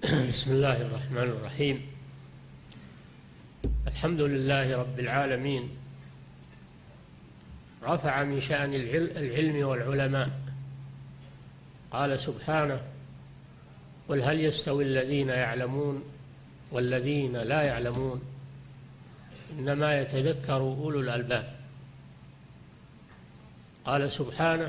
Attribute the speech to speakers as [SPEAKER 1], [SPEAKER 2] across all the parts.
[SPEAKER 1] بسم الله الرحمن الرحيم. الحمد لله رب العالمين، رفع من شأن العلم والعلماء. قال سبحانه: قل هل يستوي الذين يعلمون والذين لا يعلمون إنما يتذكر أولو الألباب. قال سبحانه: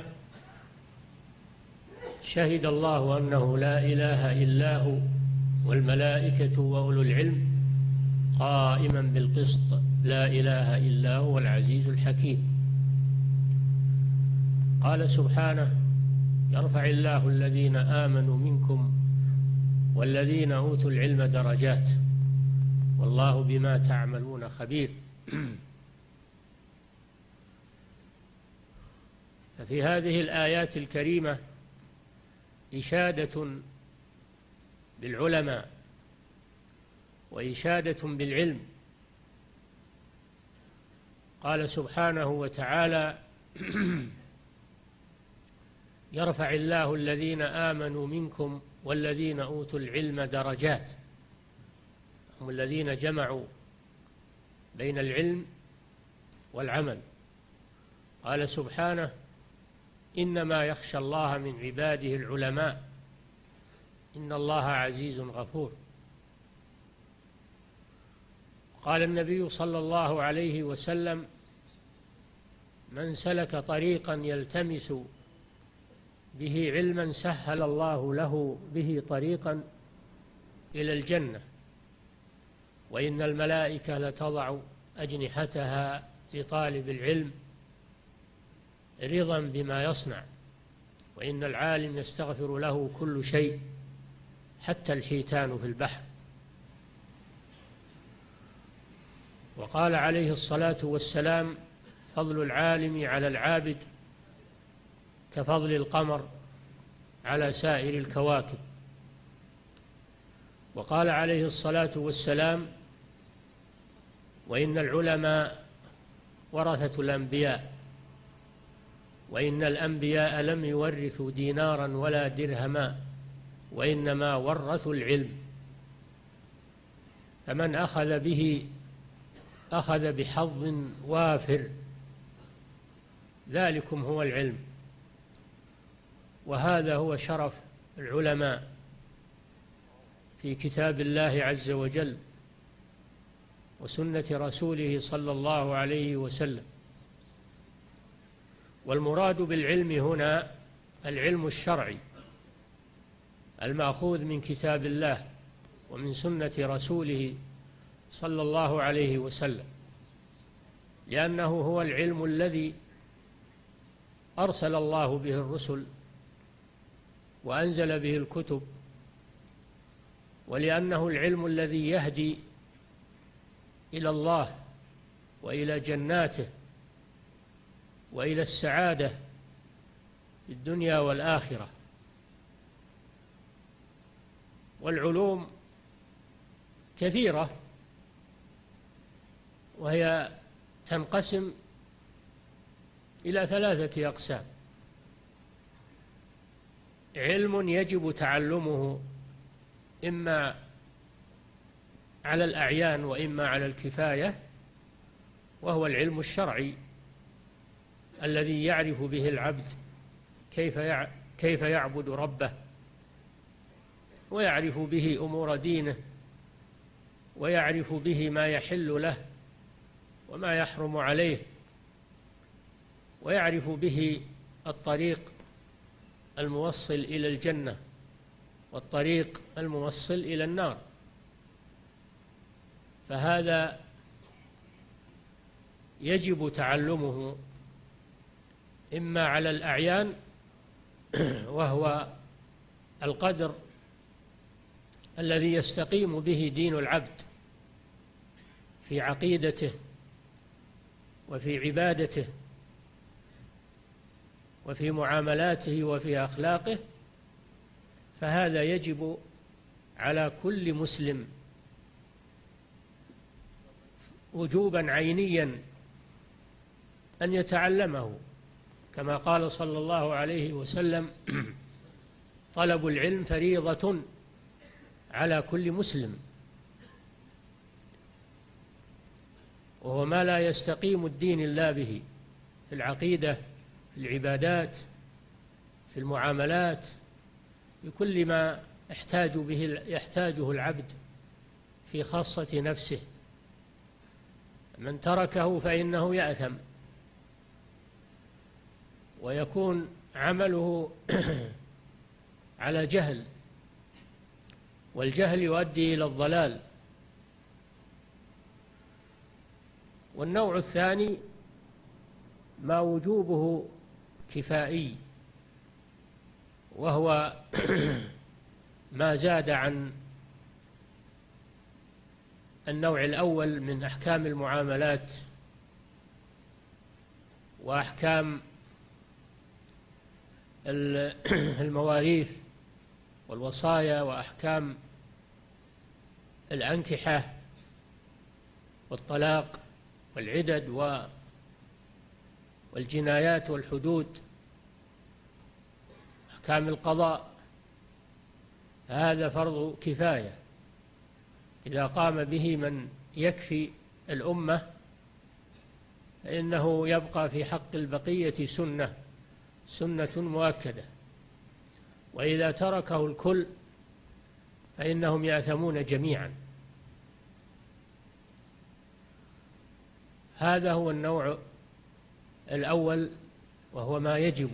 [SPEAKER 1] شهد الله أنه لا إله إلا هو والملائكة وأولو العلم قائما بالقسط لا إله إلا هو العزيز الحكيم. قال سبحانه: يرفع الله الذين آمنوا منكم والذين أوتوا العلم درجات والله بما تعملون خبير. ففي هذه الآيات الكريمة إشادة بالعلماء وإشادة بالعلم. قال سبحانه وتعالى: يرفع الله الذين آمنوا منكم والذين أوتوا العلم درجات، هم الذين جمعوا بين العلم والعمل. قال سبحانه: إنما يخشى الله من عباده العلماء إن الله عزيز غفور. قال النبي صلى الله عليه وسلم: من سلك طريقا يلتمس به علما سهل الله له به طريقا إلى الجنة، وإن الملائكة لتضع أجنحتها لطالب العلم رضا بما يصنع، وإن العالم يستغفر له كل شيء حتى الحيتان في البحر. وقال عليه الصلاة والسلام: فضل العالم على العابد كفضل القمر على سائر الكواكب. وقال عليه الصلاة والسلام: وإن العلماء ورثة الأنبياء، وإن الأنبياء لم يورثوا دينارا ولا درهما وإنما ورثوا العلم، فمن أخذ به أخذ بحظ وافر، ذلكم هو العلم. وهذا هو شرف العلماء في كتاب الله عز وجل وسنة رسوله صلى الله عليه وسلم. والمراد بالعلم هنا العلم الشرعي المأخوذ من كتاب الله ومن سنة رسوله صلى الله عليه وسلم، لأنه هو العلم الذي أرسل الله به الرسل وأنزل به الكتب، ولأنه العلم الذي يهدي إلى الله وإلى جناته وإلى السعادة في الدنيا والآخرة. والعلوم كثيرة، وهي تنقسم إلى 3 أقسام: علم يجب تعلمه إما على الأعيان وإما على الكفاية، وهو العلم الشرعي الذي يعرف به العبد كيف يعبد ربه، ويعرف به أمور دينه، ويعرف به ما يحل له وما يحرم عليه، ويعرف به الطريق الموصل إلى الجنة والطريق الموصل إلى النار. فهذا يجب تعلمه إما على الأعيان، وهو القدر الذي يستقيم به دين العبد في عقيدته وفي عبادته وفي معاملاته وفي أخلاقه، فهذا يجب على كل مسلم وجوبا عينيا أن يتعلمه، كما قال صلى الله عليه وسلم: طلب العلم فريضة على كل مسلم، وهو ما لا يستقيم الدين إلا به، في العقيدة، في العبادات، في المعاملات، بكل ما يحتاجه العبد في خاصة نفسه. من تركه فإنه يأثم ويكون عمله على جهل، والجهل يؤدي إلى الضلال. والنوع الثاني ما وجوبه كفائي، وهو ما زاد عن النوع الأول من أحكام المعاملات وأحكام المواريث والوصايا وأحكام الأنكحة والطلاق والعدد والجنايات والحدود، أحكام القضاء. هذا فرض كفاية، إذا قام به من يكفي الأمة فإنه يبقى في حق البقية سنة مؤكدة، وإذا تركه الكل فإنهم يأثمون جميعا. هذا هو النوع الأول، وهو ما يجب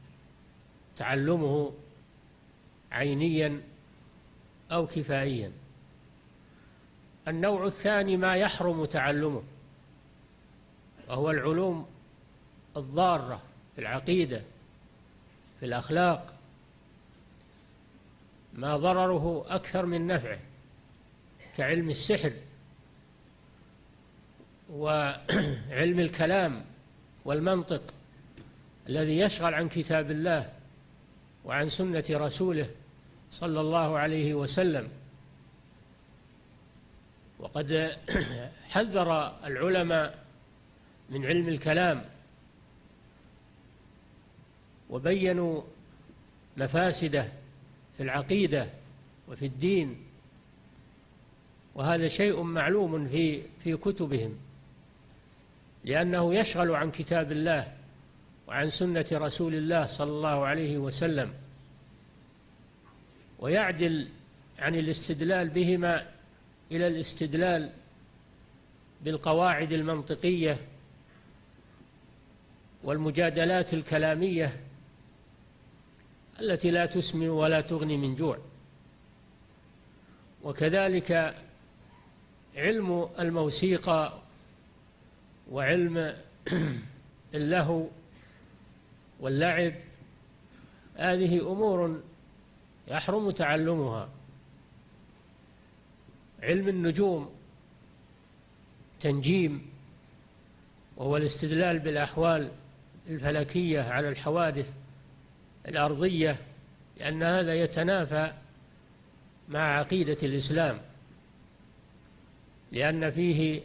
[SPEAKER 1] تعلمه عينيا أو كفائيا. النوع الثاني ما يحرم تعلمه، وهو العلوم الضارة في العقيدة، في الأخلاق، ما ضرره أكثر من نفعه، كعلم السحر وعلم الكلام والمنطق الذي يشغل عن كتاب الله وعن سنة رسوله صلى الله عليه وسلم. وقد حذر العلماء من علم الكلام وبينوا مفاسده في العقيدة وفي الدين، وهذا شيء معلوم في كتبهم، لأنه يشغل عن كتاب الله وعن سنة رسول الله صلى الله عليه وسلم، ويعدل عن الاستدلال بهما إلى الاستدلال بالقواعد المنطقية والمجادلات الكلامية التي لا تسمن ولا تغني من جوع. وكذلك علم الموسيقى وعلم اللهو واللعب، هذه أمور يحرم تعلمها. علم النجوم، تنجيم، وهو الاستدلال بالأحوال الفلكية على الحوادث الأرضية، لأن هذا يتنافى مع عقيدة الإسلام، لأن فيه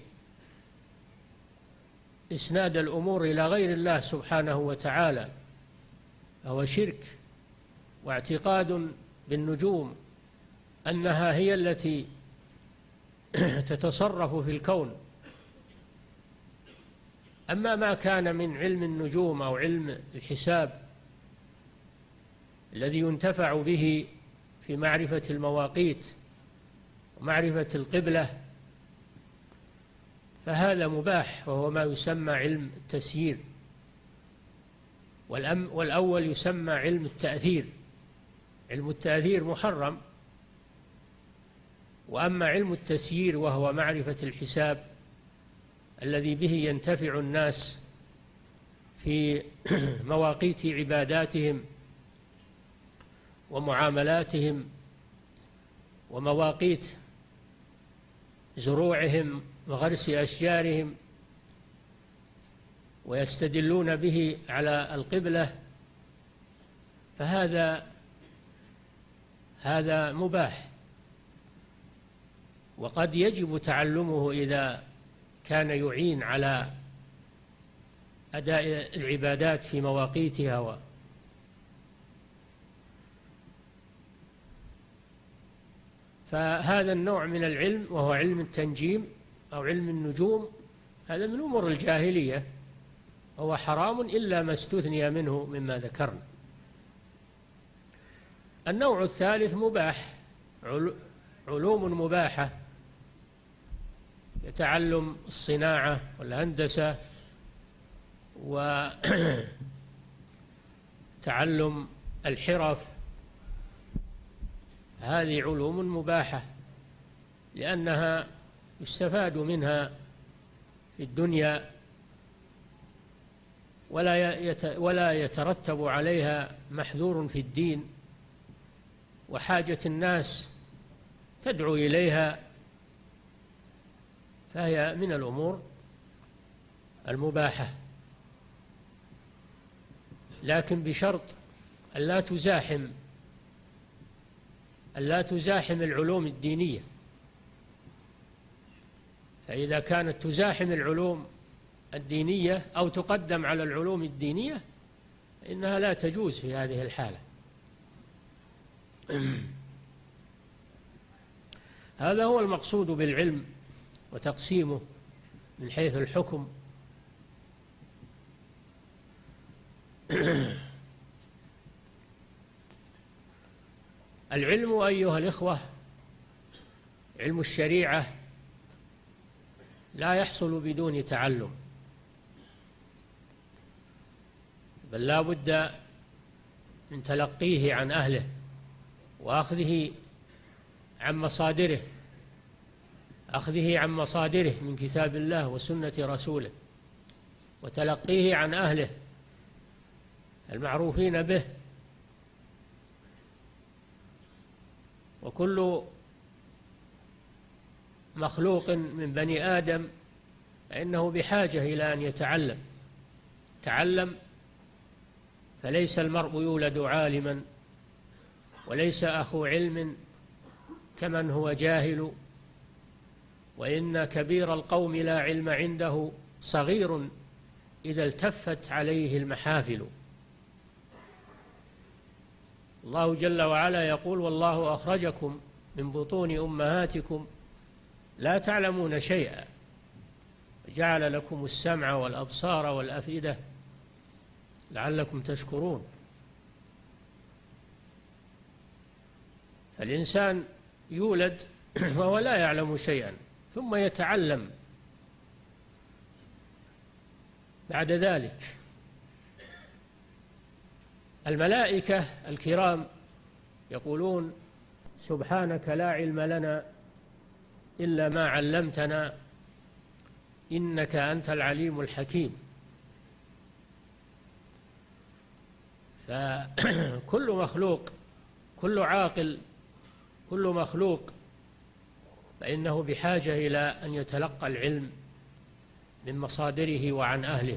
[SPEAKER 1] إسناد الأمور إلى غير الله سبحانه وتعالى، فهو شرك، واعتقاد بالنجوم أنها هي التي تتصرف في الكون. أما ما كان من علم النجوم أو علم الحساب الذي ينتفع به في معرفة المواقيت ومعرفة القبلة، فهذا مباح، وهو ما يسمى علم التسيير. والأول يسمى علم التأثير. علم التأثير محرم، وأما علم التسيير وهو معرفة الحساب الذي به ينتفع الناس في مواقيت عباداتهم ومعاملاتهم ومواقيت زروعهم وغرس أشجارهم، ويستدلون به على القبلة، فهذا مباح، وقد يجب تعلمه إذا كان يعين على أداء العبادات في مواقيتها. فهذا النوع من العلم وهو علم التنجيم أو علم النجوم هذا من أمور الجاهلية، وهو حرام إلا ما استثني منه مما ذكرنا. النوع الثالث مباح، علوم مباحة، يتعلم الصناعة والهندسة وتعلم الحرف، هذه علوم مباحة لأنها يستفاد منها في الدنيا ولا يترتب عليها محذور في الدين، وحاجة الناس تدعو إليها، فهي من الأمور المباحة، لكن بشرط ألا تزاحم العلوم الدينية. فإذا كانت تزاحم العلوم الدينية أو تقدم على العلوم الدينية فإنها لا تجوز في هذه الحالة. هذا هو المقصود بالعلم وتقسيمه من حيث الحكم. العلم أيها الإخوة، علم الشريعة لا يحصل بدون تعلم، بل لا بد من تلقيه عن أهله وأخذه عن مصادره، من كتاب الله وسنة رسوله، وتلقيه عن أهله المعروفين به. وكل مخلوق من بني آدم فإنه بحاجة إلى أن يتعلم، فليس المرء يولد عالما، وليس أخو علم كمن هو جاهل، وإن كبير القوم لا علم عنده صغير إذا التفت عليه المحافل. الله جل وعلا يقول: والله أخرجكم من بطون أمهاتكم لا تعلمون شيئا وجعل لكم السمع والأبصار والأفئدة لعلكم تشكرون. فالإنسان يولد وهو لا يعلم شيئا، ثم يتعلم بعد ذلك. الملائكة الكرام يقولون: سبحانك لا علم لنا إلا ما علمتنا إنك أنت العليم الحكيم. فكل مخلوق، كل عاقل، كل مخلوق فإنه بحاجة إلى أن يتلقى العلم من مصادره وعن أهله،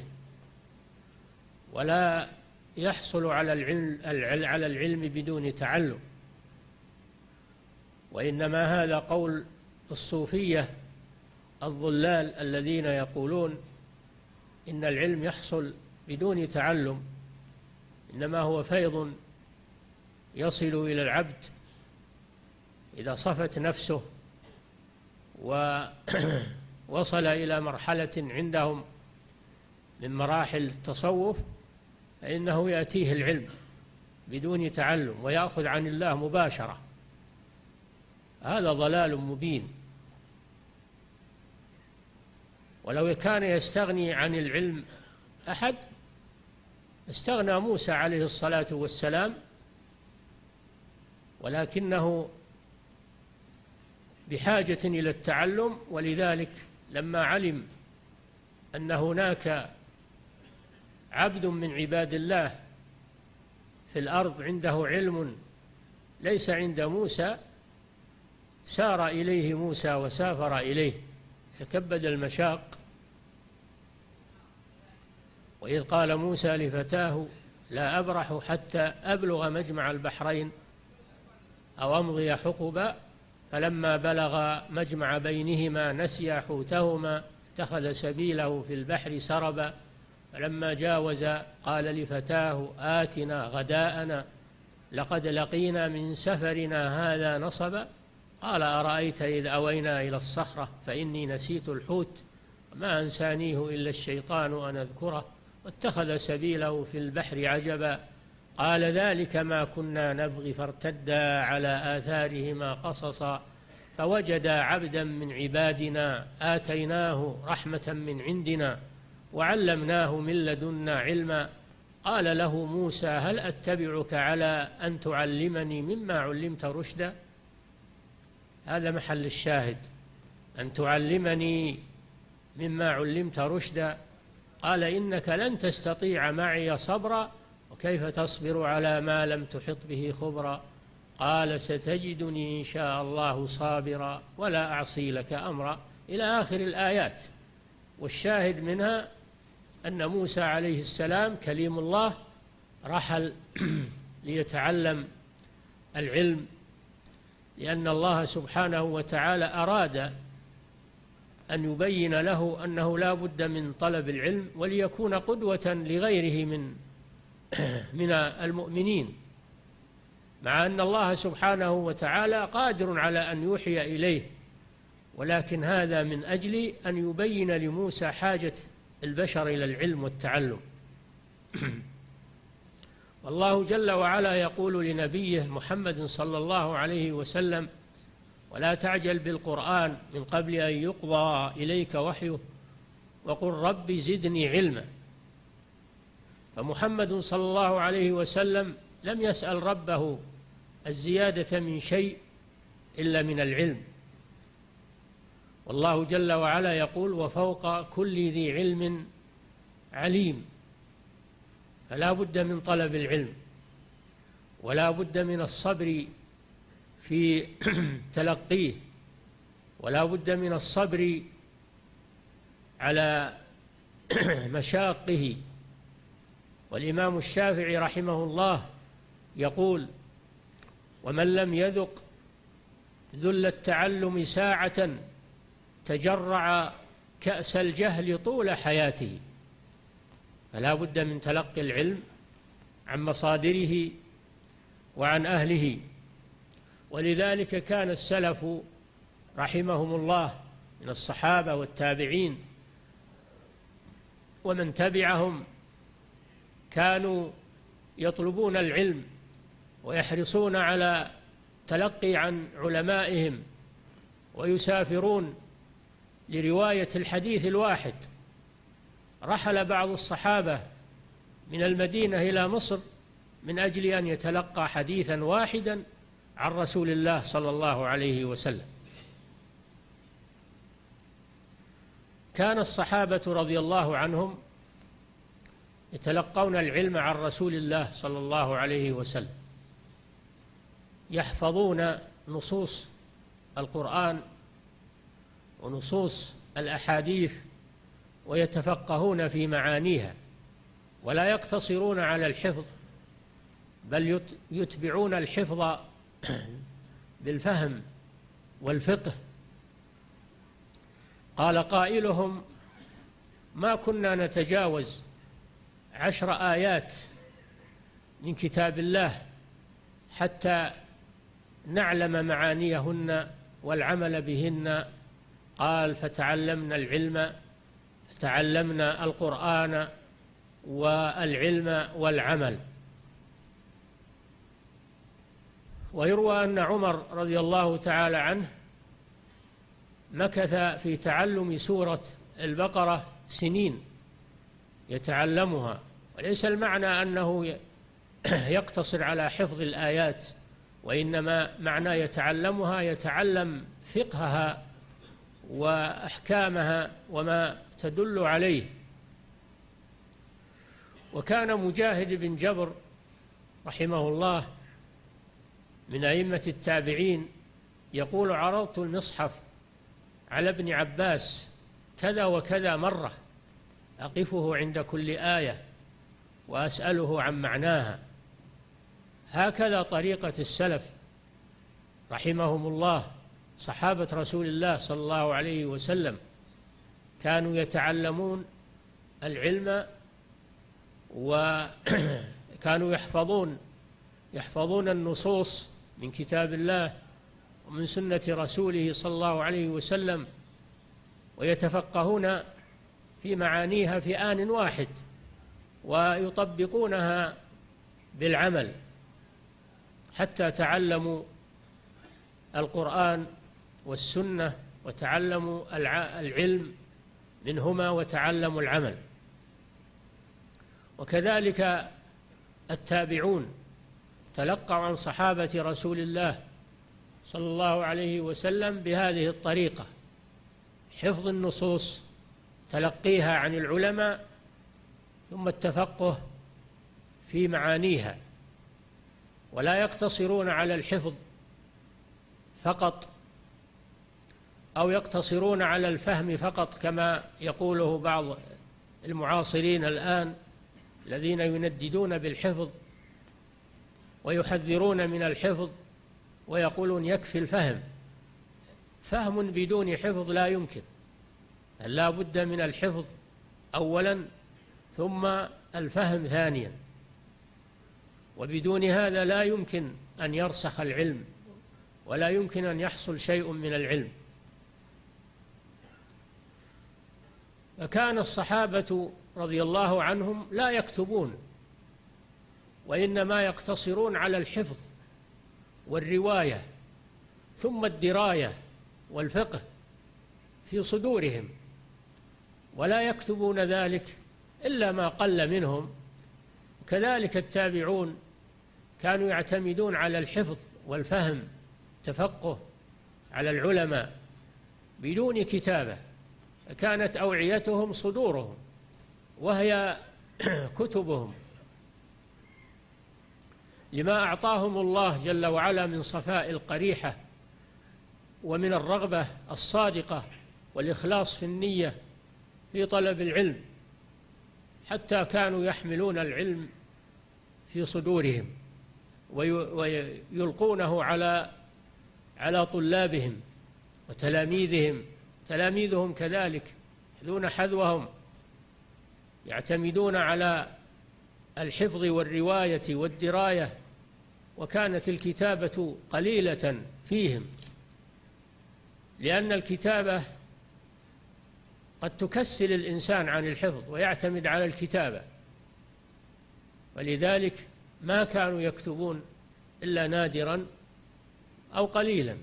[SPEAKER 1] ولا يحصل على العلم بدون تعلم. وإنما هذا قول الصوفية الضلال الذين يقولون إن العلم يحصل بدون تعلم، إنما هو فيض يصل إلى العبد إذا صفت نفسه ووصل إلى مرحلة عندهم من مراحل التصوف، فإنه يأتيه العلم بدون تعلم ويأخذ عن الله مباشرة. هذا ضلال مبين. ولو كان يستغني عن العلم أحد استغنى موسى عليه الصلاة والسلام، ولكنه بحاجة إلى التعلم. ولذلك لما علم أن هناك عبد من عباد الله في الأرض عنده علم ليس عند موسى، سار إليه موسى وسافر إليه، تكبد المشاق. وإذ قال موسى لفتاه: لا أبرح حتى أبلغ مجمع البحرين أو أمضي حقبا، فلما بلغ مجمع بينهما نسيا حوتهما اتخذ سبيله في البحر سربا، فلما جاوز قال لفتاه: آتنا غداءنا لقد لقينا من سفرنا هذا نصبا، قال أرأيت إذ أوينا إلى الصخرة فإني نسيت الحوت وما أنسانيه إلا الشيطان أن أذكره واتخذ سبيله في البحر عجبا قال ذلك ما كنا نبغي فارتدا على آثارهما قصصا فوجدا عبدا من عبادنا آتيناه رحمة من عندنا وعلمناه من لدنا علما قال له موسى هل أتبعك على أن تعلمني مما علمت رشدا. هذا محل الشاهد، أن تعلمني مما علمت رشدا. قال إنك لن تستطيع معي صبرا وكيف تصبر على ما لم تحط به خبرا قال ستجدني إن شاء الله صابرا ولا أعصي لك أمرا إلى آخر الآيات. والشاهد منها أن موسى عليه السلام كليم الله رحل ليتعلم العلم، لأن الله سبحانه وتعالى أراد أن يبين له أنه لا بد من طلب العلم وليكون قدوة لغيره من المؤمنين، مع أن الله سبحانه وتعالى قادر على أن يوحي إليه، ولكن هذا من أجل أن يبين لموسى حاجة البشر إلى العلم والتعلم. والله جل وعلا يقول لنبيه محمد صلى الله عليه وسلم ولا تعجل بالقرآن من قبل أن يقضى إليك وحيه وقل رب زدني علما. فمحمد صلى الله عليه وسلم لم يسأل ربه الزيادة من شيء إلا من العلم، والله جل وعلا يقول وفوق كل ذي علم عليم. فلا بد من طلب العلم ولا بد من الصبر في تلقيه ولا بد من الصبر على مشاقه. والإمام الشافعي رحمه الله يقول ومن لم يذق ذل التعلم ساعة تجرع كأس الجهل طول حياته. فلا بد من تلقي العلم عن مصادره وعن أهله. ولذلك كان السلف رحمهم الله من الصحابة والتابعين ومن تبعهم كانوا يطلبون العلم ويحرصون على تلقي عن علمائهم ويسافرون لرواية الحديث الواحد. رحل بعض الصحابة من المدينة إلى مصر من أجل أن يتلقى حديثا واحدا عن رسول الله صلى الله عليه وسلم. كان الصحابة رضي الله عنهم يتلقون العلم عن رسول الله صلى الله عليه وسلم، يحفظون نصوص القرآن ونصوص الأحاديث ويتفقهون في معانيها، ولا يقتصرون على الحفظ بل يتبعون الحفظ بالفهم والفقه. قال قائلهم ما كنا نتجاوز 10 آيات من كتاب الله حتى نعلم معانيهن والعمل بهن. قال فتعلمنا العلم فتعلمنا القرآن والعلم والعمل. ويروى أن عمر رضي الله تعالى عنه مكث في تعلم سورة البقرة سنين يتعلمها، وليس المعنى أنه يقتصر على حفظ الآيات، وإنما معنى يتعلمها يتعلم فقهها وأحكامها وما تدل عليه. وكان مجاهد بن جبر رحمه الله من أئمة التابعين يقول عرضت المصحف على ابن عباس كذا وكذا مرة أقفه عند كل آية وأسأله عن معناها. هكذا طريقة السلف رحمهم الله صحابة رسول الله صلى الله عليه وسلم، كانوا يتعلمون العلم وكانوا يحفظون النصوص من كتاب الله ومن سنة رسوله صلى الله عليه وسلم، ويتفقهون في معانيها في آن واحد ويطبقونها بالعمل، حتى تعلموا القرآن والسنة وتعلموا العلم منهما وتعلموا العمل. وكذلك التابعون تلقوا عن صحابة رسول الله صلى الله عليه وسلم بهذه الطريقة: حفظ النصوص، تلقيها عن العلماء، ثم التفقه في معانيها، ولا يقتصرون على الحفظ فقط أو يقتصرون على الفهم فقط كما يقوله بعض المعاصرين الآن الذين ينددون بالحفظ ويحذرون من الحفظ ويقولون يكفي الفهم. فهم بدون حفظ لا يمكن، لا بد من الحفظ أولا ثم الفهم ثانيا، وبدون هذا لا يمكن أن يرسخ العلم ولا يمكن أن يحصل شيء من العلم. فكان الصحابة رضي الله عنهم لا يكتبون، وإنما يقتصرون على الحفظ والرواية ثم الدراية والفقه في صدورهم، ولا يكتبون ذلك إلا ما قل منهم. كذلك التابعون كانوا يعتمدون على الحفظ والفهم، تفقه على العلماء بدون كتابة، كانت أوعيتهم صدورهم وهي كتبهم، لما أعطاهم الله جل وعلا من صفاء القريحة ومن الرغبة الصادقة والإخلاص في النية في طلب العلم، حتى كانوا يحملون العلم في صدورهم ويلقونه على طلابهم وتلاميذهم. تلاميذهم كذلك يحذون حذوهم، يعتمدون على الحفظ والرواية والدراية، وكانت الكتابة قليلة فيهم، لأن الكتابة قد تكسل الإنسان عن الحفظ ويعتمد على الكتابة، ولذلك ما كانوا يكتبون إلا نادرا أو قليلا.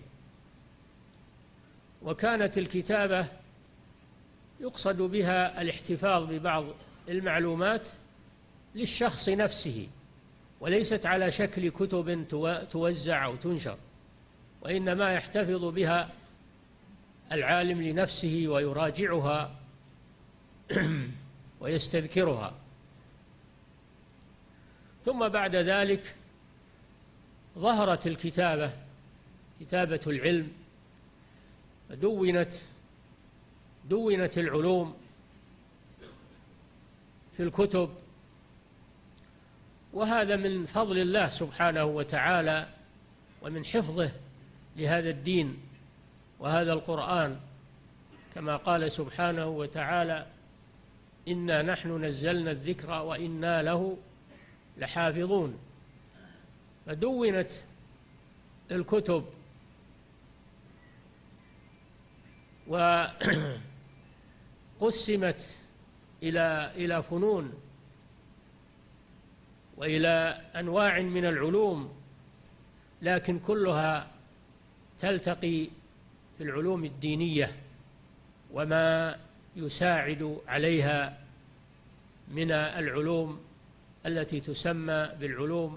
[SPEAKER 1] وكانت الكتابة يقصد بها الاحتفاظ ببعض المعلومات للشخص نفسه، وليست على شكل كتب توزع أو تنشر، وإنما يحتفظ بها العالم لنفسه ويراجعها ويستذكرها. ثم بعد ذلك ظهرت الكتابة، كتابة العلم، دونت العلوم في الكتب، وهذا من فضل الله سبحانه وتعالى ومن حفظه لهذا الدين وهذا القرآن، كما قال سبحانه وتعالى: إنا نحن نزلنا الذكر وإنا له لحافظون. فدونت الكتب وقسمت إلى فنون وإلى أنواع من العلوم، لكن كلها تلتقي في العلوم الدينية وما يساعد عليها من العلوم التي تسمى بالعلوم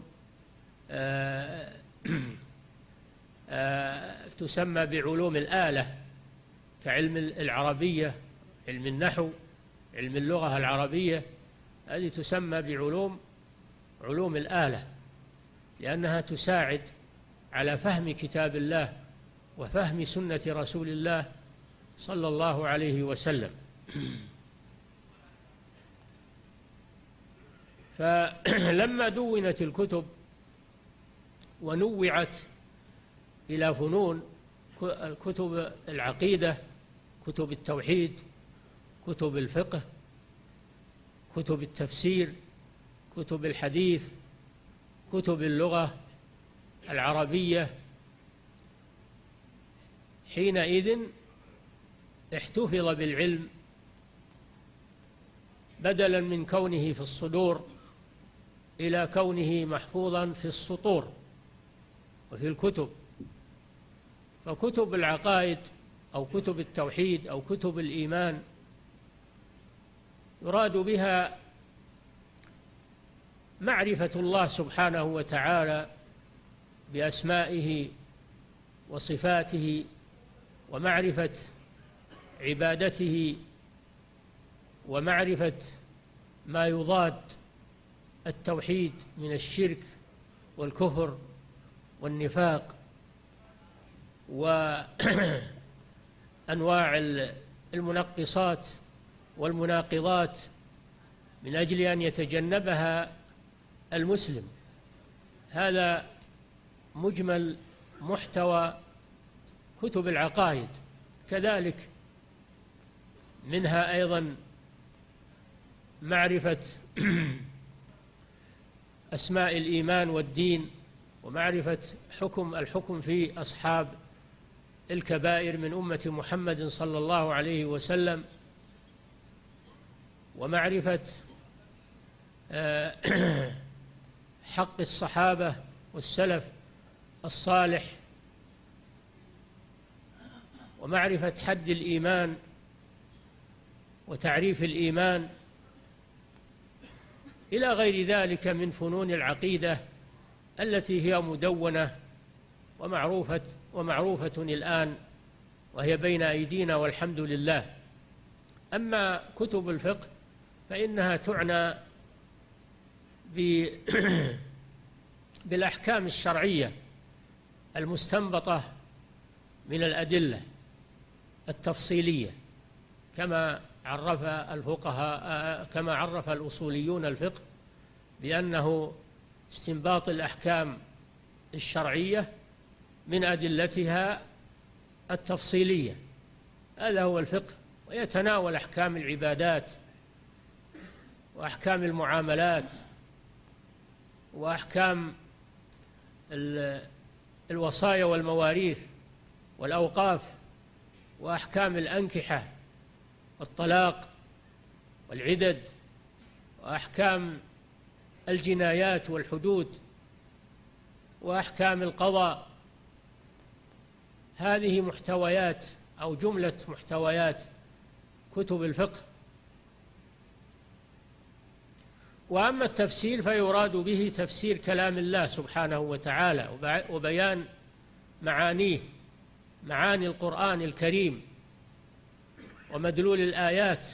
[SPEAKER 1] تسمى بعلوم الآلة، كعلم العربية، علم النحو، علم اللغة العربية، هذه تسمى علوم الآلة، لأنها تساعد على فهم كتاب الله وفهم سنة رسول الله صلى الله عليه وسلم. فلما دونت الكتب ونوعت إلى فنون، كتب العقيدة، كتب التوحيد، كتب الفقه، كتب التفسير، كتب الحديث، كتب اللغة العربية، حينئذ احتفظ بالعلم بدلا من كونه في الصدور إلى كونه محفوظا في السطور وفي الكتب. فكتب العقائد أو كتب التوحيد أو كتب الإيمان يراد بها معرفة الله سبحانه وتعالى بأسمائه وصفاته، ومعرفة عبادته، ومعرفة ما يضاد التوحيد من الشرك والكفر والنفاق وأنواع المنقصات والمناقضات، من أجل أن يتجنبها المسلم. هذا مجمل محتوى كتب العقائد. كذلك منها أيضا معرفة أسماء الإيمان والدين، ومعرفة الحكم في أصحاب الكبائر من أمة محمد صلى الله عليه وسلم، ومعرفة حق الصحابة والسلف الصالح، ومعرفة حد الإيمان وتعريف الإيمان، إلى غير ذلك من فنون العقيدة التي هي مدونة ومعروفة الآن، وهي بين أيدينا والحمد لله. أما كتب الفقه فإنها تعنى بالأحكام الشرعية المستنبطة من الأدلة التفصيلية، كما عرف الفقهاء، كما عرف الأصوليون الفقه بأنه استنباط الأحكام الشرعية من أدلتها التفصيلية. هذا هو الفقه، ويتناول أحكام العبادات وأحكام المعاملات وأحكام الوصايا والمواريث والأوقاف وأحكام الأنكحة والطلاق والعدد وأحكام الجنايات والحدود وأحكام القضاء. هذه محتويات أو جملة محتويات كتب الفقه. وأما التفسير فيراد به تفسير كلام الله سبحانه وتعالى وبيان معانيه، معاني القرآن الكريم ومدلول الآيات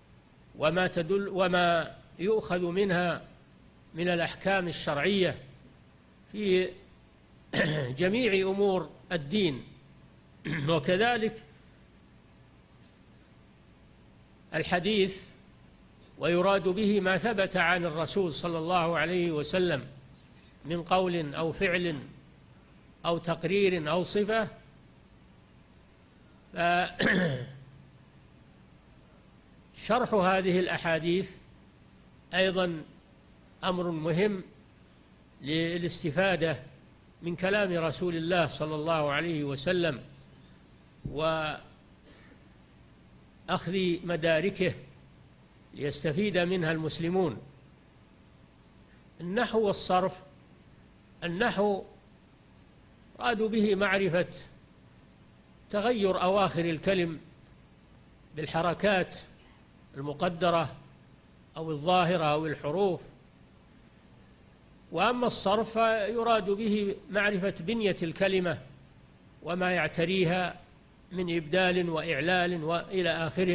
[SPEAKER 1] وما يؤخذ منها من الأحكام الشرعية في جميع أمور الدين. وكذلك الحديث، ويراد به ما ثبت عن الرسول صلى الله عليه وسلم من قول أو فعل أو تقرير أو صفة. شرح هذه الأحاديث أيضا أمر مهم للاستفادة من كلام رسول الله صلى الله عليه وسلم وأخذ مداركه ليستفيد منها المسلمون. النحو والصرف. النحو رادوا به معرفة تغير أواخر الكلم بالحركات المقدرة أو الظاهرة أو الحروف. وأما الصرف يراد به معرفة بنية الكلمة وما يعتريها من إبدال وإعلال وإلى آخره.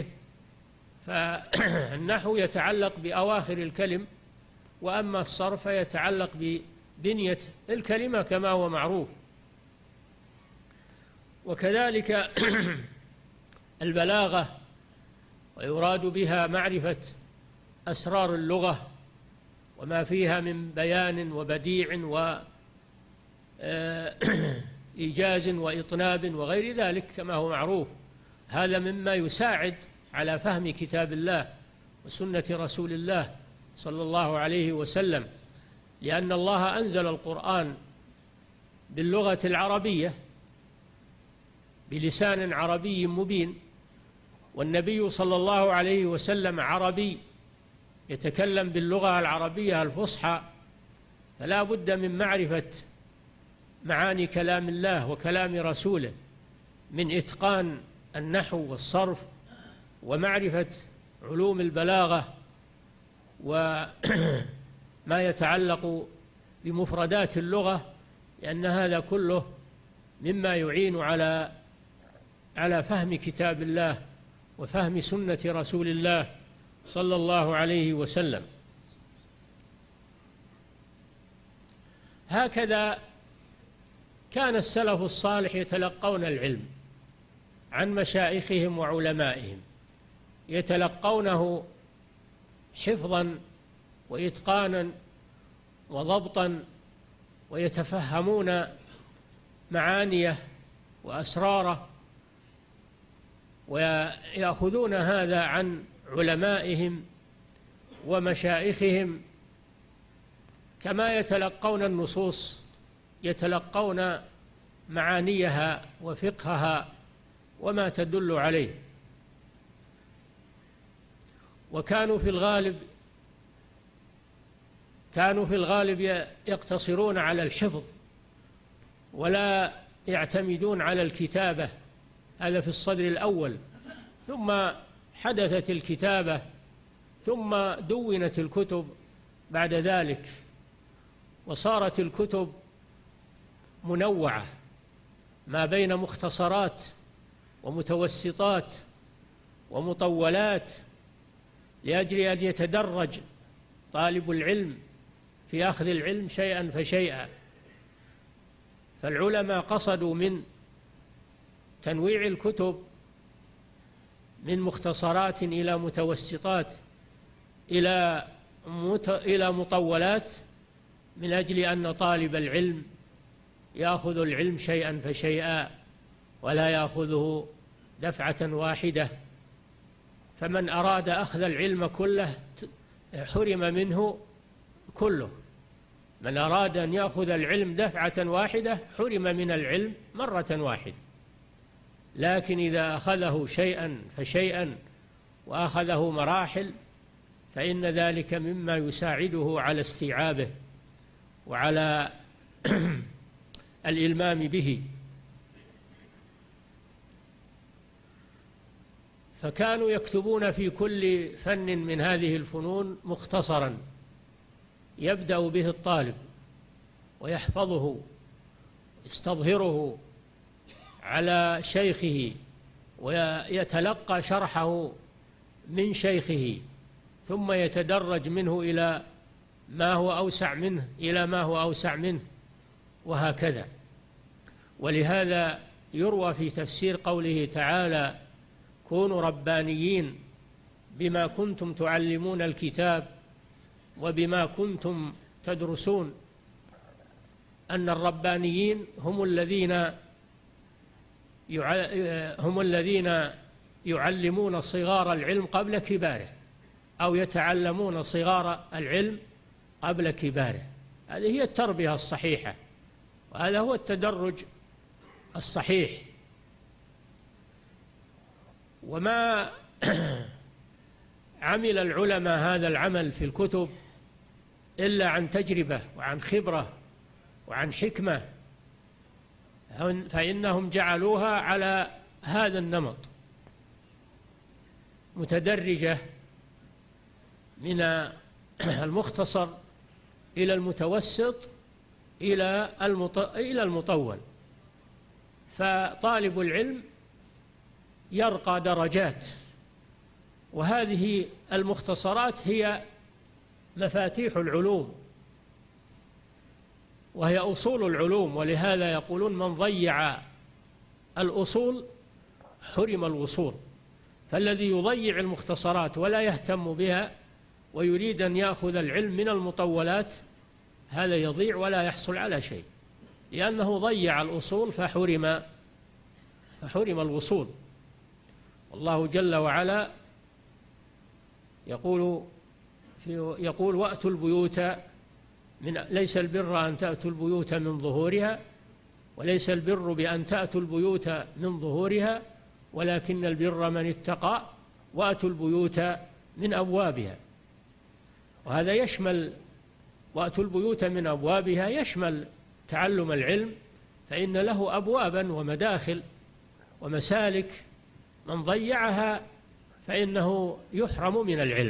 [SPEAKER 1] فالنحو يتعلق بأواخر الكلم، وأما الصرف يتعلق ببنية الكلمة كما هو معروف. وكذلك البلاغة، ويراد بها معرفة أسرار اللغة وما فيها من بيان وبديع وإيجاز وإطناب وغير ذلك كما هو معروف. هذا مما يساعد على فهم كتاب الله وسنة رسول الله صلى الله عليه وسلم، لأن الله أنزل القرآن باللغة العربية، بلسان عربي مبين، والنبي صلى الله عليه وسلم عربي يتكلم باللغة العربية الفصحى، فلا بد من معرفة معاني كلام الله وكلام رسوله، من إتقان النحو والصرف ومعرفة علوم البلاغة وما يتعلق بمفردات اللغة، لأن هذا كله مما يعين على فهم كتاب الله وفهم سنة رسول الله صلى الله عليه وسلم. هكذا كان السلف الصالح يتلقون العلم عن مشايخهم وعلمائهم، يتلقونه حفظا وإتقانا وضبطا، ويتفهمون معانيه وأسراره، ويأخذون هذا عن علمائهم ومشايخهم، كما يتلقون النصوص يتلقون معانيها وفقهها وما تدل عليه. وكانوا في الغالب يقتصرون على الحفظ ولا يعتمدون على الكتابة، هذا في الصدر الأول، ثم حدثت الكتابة، ثم دونت الكتب بعد ذلك، وصارت الكتب منوعة ما بين مختصرات ومتوسطات ومطولات، لأجل أن يتدرج طالب العلم في أخذ العلم شيئا فشيئا. فالعلماء قصدوا من تنويع الكتب من مختصرات إلى متوسطات إلى مطولات، من أجل أن طالب العلم يأخذ العلم شيئا فشيئا ولا يأخذه دفعة واحدة. فمن أراد أخذ العلم كله حرم منه كله، من أراد أن يأخذ العلم دفعة واحدة حرم من العلم مرة واحدة. لكن إذا أخذه شيئا فشيئا وأخذه مراحل، فإن ذلك مما يساعده على استيعابه وعلى الإلمام به. فكانوا يكتبون في كل فن من هذه الفنون مختصرا يبدأ به الطالب ويحفظه، يستظهره على شيخه، ويتلقى شرحه من شيخه، ثم يتدرج منه إلى ما هو أوسع منه وهكذا. ولهذا يروى في تفسير قوله تعالى: كونوا ربانيين بما كنتم تعلمون الكتاب وبما كنتم تدرسون، أن الربانيين هم الذين يعلمون صغار العلم قبل كباره، أو يتعلمون صغار العلم قبل كباره. هذه هي التربية الصحيحة، وهذا هو التدرج الصحيح. وما عمل العلماء هذا العمل في الكتب إلا عن تجربة وعن خبرة وعن حكمة، فإنهم جعلوها على هذا النمط متدرجة من المختصر إلى المتوسط إلى المطول. فطالب العلم يرقى درجات، وهذه المختصرات هي مفاتيح العلوم وهي أصول العلوم. ولهذا يقولون: من ضيع الأصول حرم الوصول. فالذي يضيع المختصرات ولا يهتم بها ويريد أن يأخذ العلم من المطولات، هذا يضيع ولا يحصل على شيء، لأنه ضيع الأصول فحرم الوصول. والله جل وعلا يقول: وأتوا البيوت ليس البر أن تأتوا البيوت من ظهورها وليس البر بأن تأتوا البيوت من ظهورها ولكن البر من اتقى وأتوا البيوت من أبوابها. وهذا يشمل وأتوا البيوت من أبوابها يشمل تعلم العلم، فإن له أبوابا ومداخل ومسالك، من ضيعها فإنه يحرم من العلم.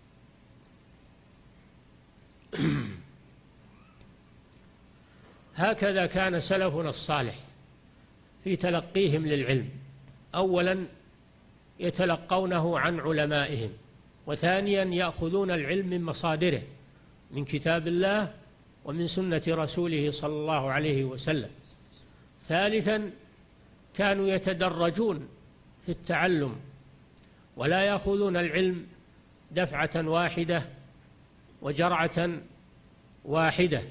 [SPEAKER 1] هكذا كان سلفنا الصالح في تلقيهم للعلم، أولا يتلقونه عن علمائهم، وثانيا يأخذون العلم من مصادره، من كتاب الله ومن سنة رسوله صلى الله عليه وسلم. ثالثا كانوا يتدرجون في التعلم ولا يأخذون العلم دفعة واحدة وجرعة واحدة.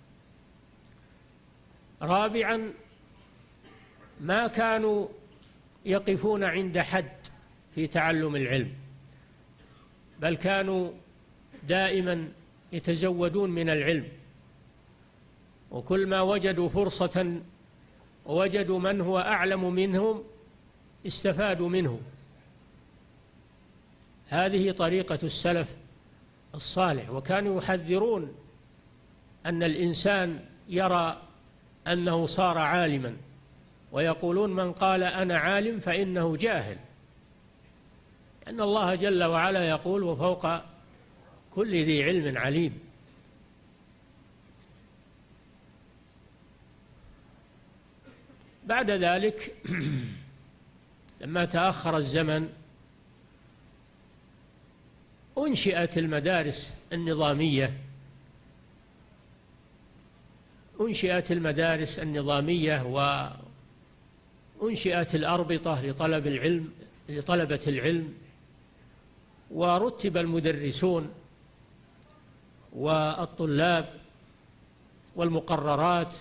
[SPEAKER 1] رابعا ما كانوا يقفون عند حد في تعلم العلم، بل كانوا دائما يتزودون من العلم، وكل ما وجدوا فرصة ووجدوا من هو أعلم منهم استفادوا منه. هذه طريقة السلف الصالح. وكانوا يحذرون أن الإنسان يرى أنه صار عالما، ويقولون من قال أنا عالم فإنه جاهل، أن الله جل وعلا يقول وفوق كل ذي علم عليم. بعد ذلك لما تأخر الزمن أنشئت المدارس النظامية، أنشئت المدارس النظامية وأنشئت الأربطة لطلب العلم لطلبة العلم، ورتب المدرسون والطلاب والمقررات.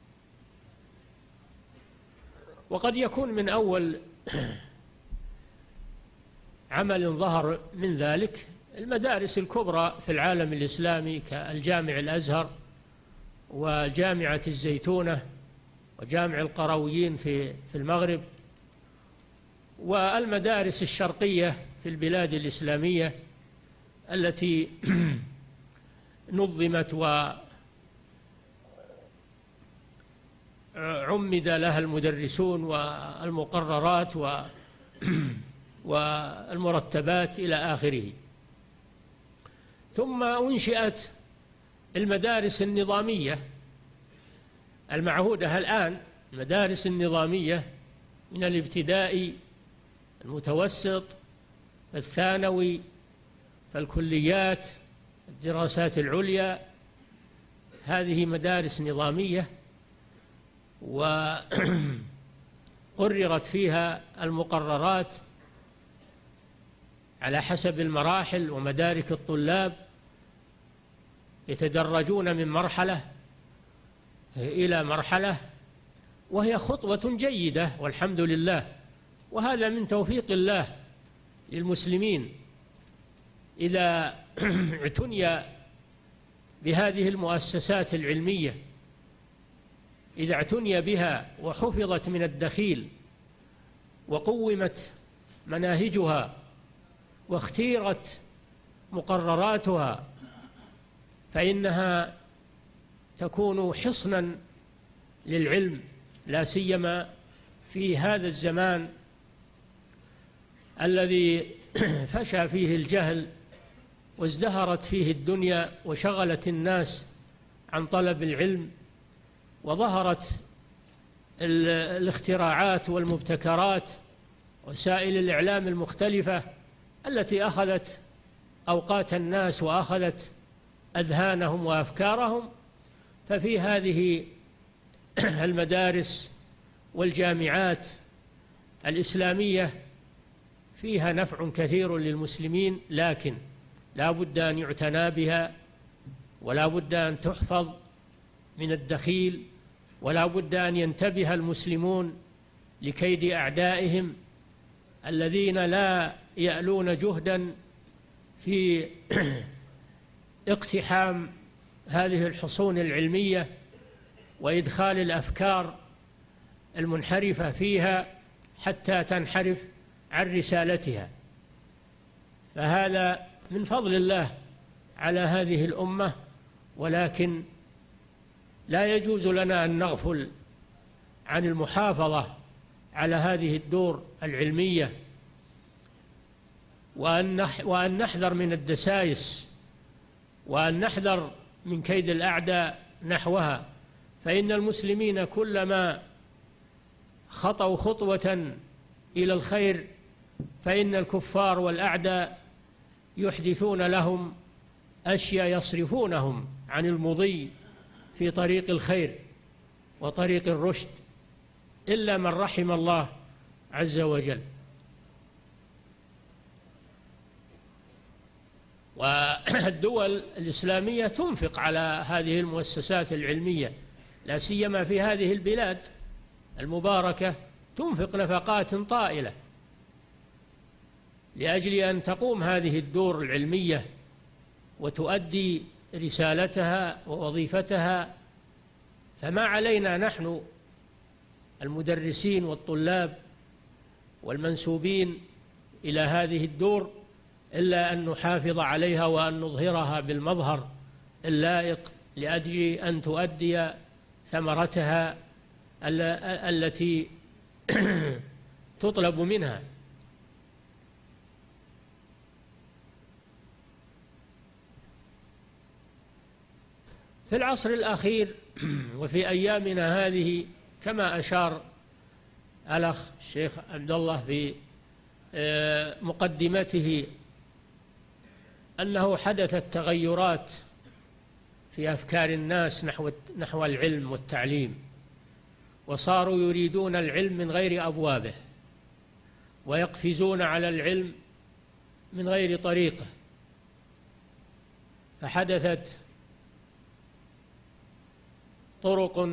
[SPEAKER 1] وقد يكون من أول عمل ظهر من ذلك المدارس الكبرى في العالم الإسلامي كالجامع الأزهر وجامعة الزيتونة وجامع القرويين في المغرب، والمدارس الشرقية في البلاد الإسلامية التي نظمت وعمد لها المدرسون والمقررات والمرتبات إلى آخره. ثم أنشئت المدارس النظامية المعهودة الآن، المدارس النظامية من الابتدائي المتوسط الثانوي فالكليات الدراسات العليا، هذه مدارس نظامية وقررت فيها المقررات على حسب المراحل ومدارك الطلاب، يتدرجون من مرحلة إلى مرحلة، وهي خطوة جيدة والحمد لله. وهذا من توفيق الله للمسلمين إذا اعتني بهذه المؤسسات العلمية، إذا اعتني بها وحفظت من الدخيل وقومت مناهجها واختيرت مقرراتها، فإنها تكون حصنا للعلم، لا سيما في هذا الزمان الذي فشى فيه الجهل وازدهرت فيه الدنيا وشغلت الناس عن طلب العلم، وظهرت الاختراعات والمبتكرات وسائل الإعلام المختلفة التي أخذت أوقات الناس وأخذت أذهانهم وأفكارهم. ففي هذه المدارس والجامعات الإسلامية فيها نفع كثير للمسلمين، لكن لا بد أن يعتنى بها، ولا بد أن تحفظ من الدخيل، ولا بد أن ينتبه المسلمون لكيد أعدائهم الذين لا يألون جهدا في اقتحام هذه الحصون العلمية وإدخال الأفكار المنحرفة فيها حتى تنحرف عن رسالتها. فهذا من فضل الله على هذه الأمة، ولكن لا يجوز لنا أن نغفل عن المحافظة على هذه الدور العلمية، وأن نحذر من الدسائس، وأن نحذر من كيد الأعداء نحوها. فإن المسلمين كلما خطوا خطوة إلى الخير فإن الكفار والأعداء يحدثون لهم أشياء يصرفونهم عن المضي في طريق الخير وطريق الرشد، إلا من رحم الله عز وجل. والدول الإسلامية تنفق على هذه المؤسسات العلمية، لا سيما في هذه البلاد المباركة، تنفق نفقات طائلة لأجل أن تقوم هذه الدور العلمية وتؤدي رسالتها ووظيفتها. فما علينا نحن المدرسين والطلاب والمنسوبين إلى هذه الدور إلا أن نحافظ عليها وأن نظهرها بالمظهر اللائق لأجل أن تؤدي ثمرتها التي تطلب منها. في العصر الأخير وفي أيامنا هذه، كما أشار الأخ الشيخ عبد الله في مقدمته، أنه حدثت تغيرات في أفكار الناس نحو العلم والتعليم، وصاروا يريدون العلم من غير أبوابه، ويقفزون على العلم من غير طريقه. فحدثت طرق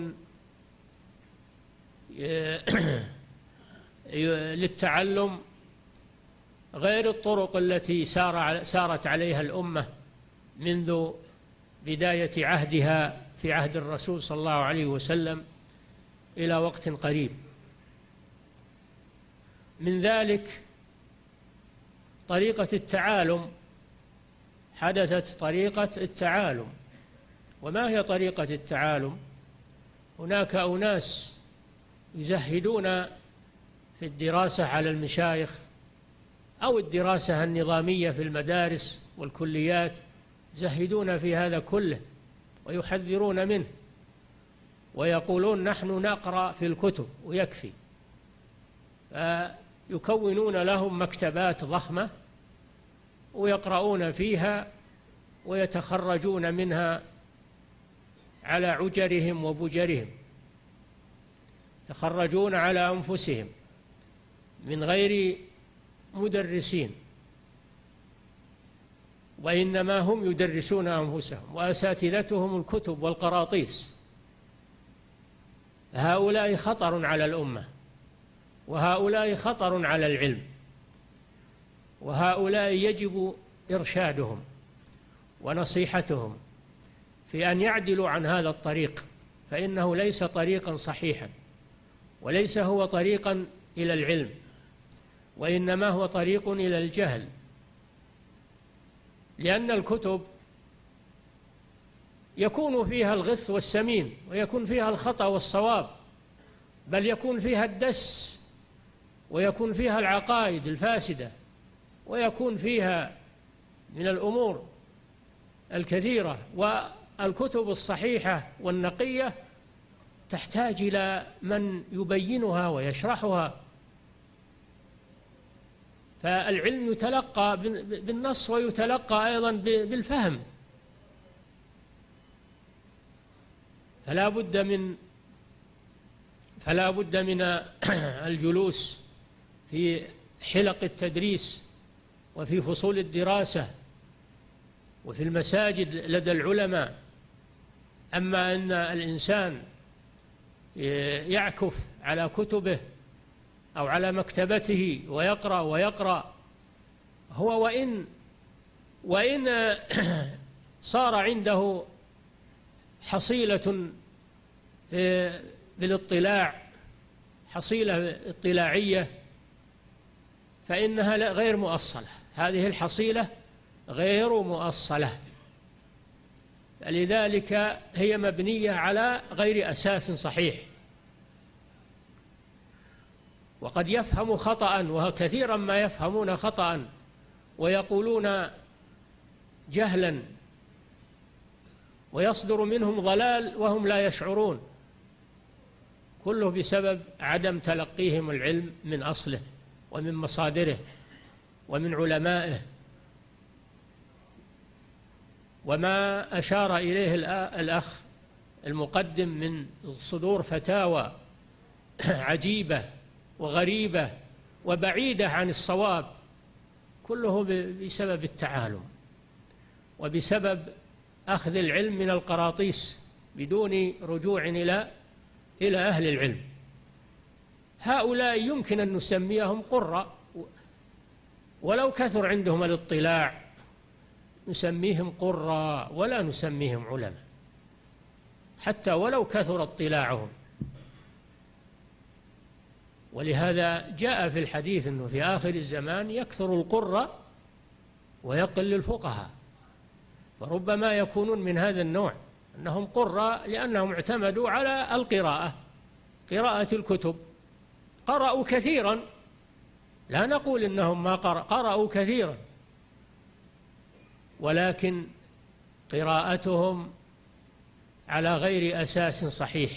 [SPEAKER 1] للتعلم غير الطرق التي سارت عليها الأمة منذ بداية عهدها في عهد الرسول صلى الله عليه وسلم إلى وقت قريب. من ذلك طريقة التعالم، حدثت طريقة التعالم. وما هي طريقة التعالم؟ هناك أناس يزهدون في الدراسة على المشايخ أو الدراسة النظامية في المدارس والكليات، يزهدون في هذا كله ويحذرون منه، ويقولون نحن نقرأ في الكتب ويكفي. فيكونون لهم مكتبات ضخمة ويقرؤون فيها ويتخرجون منها على عجرهم وبجرهم، يتخرجون على أنفسهم من غير مدرسين، وإنما هم يدرسون أنفسهم، وأساتذتهم الكتب والقراطيس. هؤلاء خطر على الأمة، وهؤلاء خطر على العلم، وهؤلاء يجب إرشادهم ونصيحتهم في أن يعدلوا عن هذا الطريق، فإنه ليس طريقا صحيحا، وليس هو طريقا إلى العلم، وإنما هو طريق إلى الجهل. لأن الكتب يكون فيها الغث والسمين، ويكون فيها الخطأ والصواب، بل يكون فيها الدس، ويكون فيها العقائد الفاسدة، ويكون فيها من الأمور الكثيرة. والكتب الصحيحة والنقية تحتاج إلى من يبينها ويشرحها. فالعلم يتلقى بالنص ويتلقى أيضا بالفهم، فلا بد من الجلوس في حلق التدريس وفي فصول الدراسة وفي المساجد لدى العلماء. أما أن الإنسان يعكف على كتبه أو على مكتبته ويقرأ هو، وإن صار عنده حصيلة بالاطلاع حصيلة اطلاعية فإنها غير مؤصلة. هذه الحصيلة غير مؤصلة، لذلك هي مبنية على غير أساس صحيح. وقد يفهم خطأ، وكثيرا ما يفهمون خطأ ويقولون جهلا، ويصدر منهم ضلال وهم لا يشعرون، كله بسبب عدم تلقيهم العلم من أصله ومن مصادره ومن علمائه. وما أشار إليه الأخ المقدم من صدور فتاوى عجيبة وغريبة وبعيدة عن الصواب، كله بسبب التعالم وبسبب أخذ العلم من القراطيس بدون رجوع إلى أهل العلم. هؤلاء يمكن أن نسميهم قراء، ولو كثر عندهم الاطلاع نسميهم قراء ولا نسميهم علماء، حتى ولو كثر اطلاعهم. ولهذا جاء في الحديث أنه في آخر الزمان يكثر القراء ويقل الفقهاء، وربما يكونون من هذا النوع، أنهم قراء لأنهم اعتمدوا على القراءة، قراءة الكتب، قرأوا كثيرا، لا نقول إنهم ما قرأوا كثيرا، ولكن قراءتهم على غير أساس صحيح،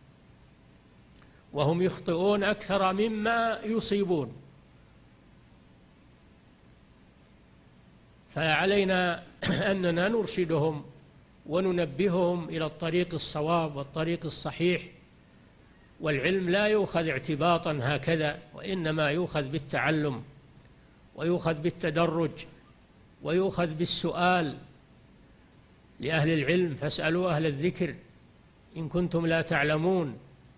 [SPEAKER 1] وهم يخطئون أكثر مما يصيبون. فعلينا أننا نرشدهم وننبههم إلى الطريق الصواب والطريق الصحيح. والعلم لا يؤخذ اعتباطا هكذا، وإنما يؤخذ بالتعلم، ويؤخذ بالتدرج، ويؤخذ بالسؤال لأهل العلم، فاسألوا أهل الذكر إن كنتم لا تعلمون.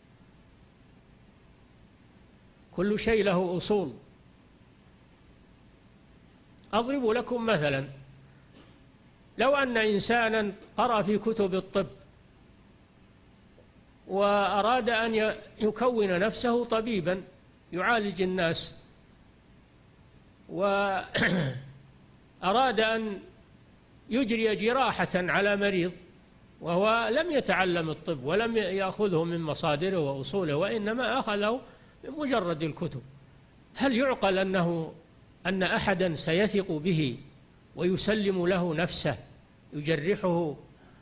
[SPEAKER 1] كل شيء له أصول. أضرب لكم مثلا، لو أن إنسانا قرأ في كتب الطب وأراد أن يكون نفسه طبيبا يعالج الناس، وأراد أن يجري جراحة على مريض وهو لم يتعلم الطب ولم يأخذه من مصادره وأصوله، وإنما أخذه من مجرد الكتب، هل يعقل أن أحدا سيثق به ويسلم له نفسه يجرحه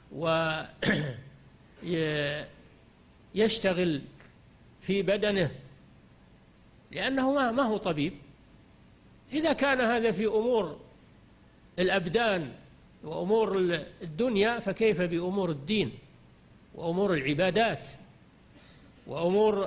[SPEAKER 1] ويشتغل في بدنه لأنه ما هو طبيب؟ إذا كان هذا في أمور الأبدان وأمور الدنيا، فكيف بأمور الدين وأمور العبادات وأمور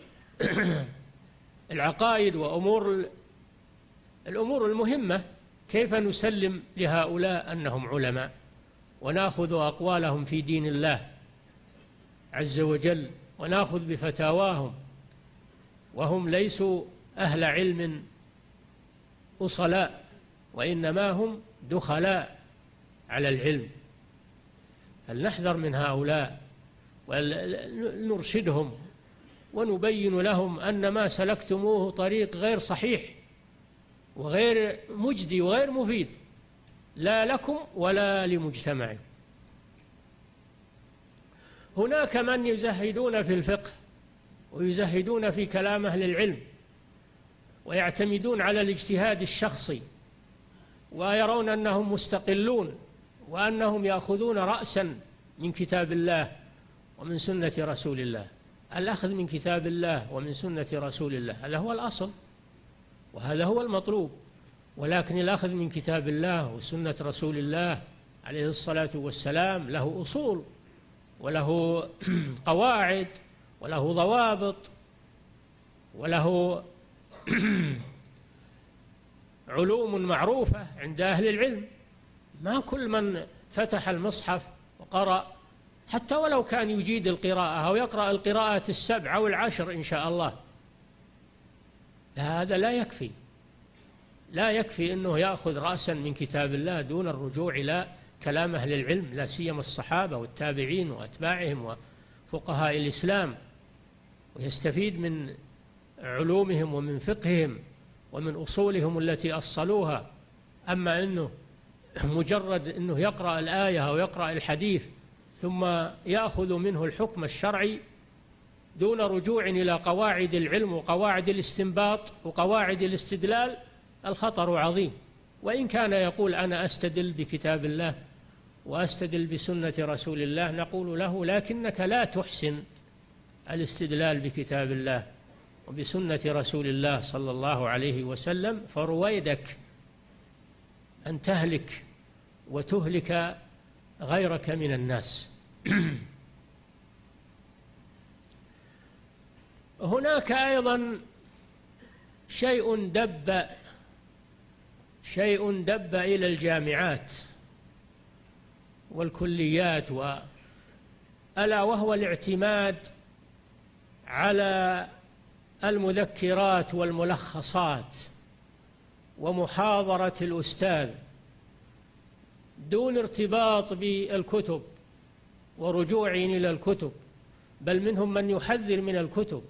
[SPEAKER 1] العقائد وأمور الأمور المهمة؟ كيف نسلم لهؤلاء أنهم علماء ونأخذ أقوالهم في دين الله عز وجل، ونأخذ بفتاواهم وهم ليسوا أهل علم أصلاء، وإنما هم دخلاء على العلم؟ فلنحذر من هؤلاء ونرشدهم ونبين لهم أن ما سلكتموه طريق غير صحيح وغير مجدي وغير مفيد، لا لكم ولا لمجتمعكم. هناك من يزهدون في الفقه ويزهدون في كلام أهل العلم ويعتمدون على الاجتهاد الشخصي، ويرون أنهم مستقلون وأنهم يأخذون رأسا من كتاب الله ومن سنة رسول الله. الأخذ من كتاب الله ومن سنة رسول الله هذا هو الأصل وهذا هو المطلوب، ولكن الأخذ من كتاب الله وسنة رسول الله عليه الصلاة والسلام له أصول وله قواعد وله ضوابط وله علوم معروفة عند أهل العلم. ما كل من فتح المصحف وقرأ حتى ولو كان يجيد القراءة أو يقرأ القراءات 7 أو 10 إن شاء الله، هذا لا يكفي أنه يأخذ رأسا من كتاب الله دون الرجوع إلى كلام أهل العلم، لا سيما الصحابة والتابعين وأتباعهم وفقهاء الإسلام، ويستفيد من علومهم ومن فقههم ومن أصولهم التي أصلوها. أما أنه مجرد أنه يقرأ الآية أو يقرأ الحديث ثم يأخذ منه الحكم الشرعي دون رجوع إلى قواعد العلم وقواعد الاستنباط وقواعد الاستدلال، الخطر عظيم. وإن كان يقول أنا أستدل بكتاب الله وأستدل بسنة رسول الله، نقول له لكنك لا تحسن الاستدلال بكتاب الله وبسنة رسول الله صلى الله عليه وسلم، فرويدك أن تهلك وتهلك غيرك من الناس. هناك أيضا شيء دب إلى الجامعات والكليات، ألا وهو الاعتماد على المذكرات والملخصات ومحاضرة الأستاذ دون ارتباط بالكتب ورجوع إلى الكتب، بل منهم من يحذر من الكتب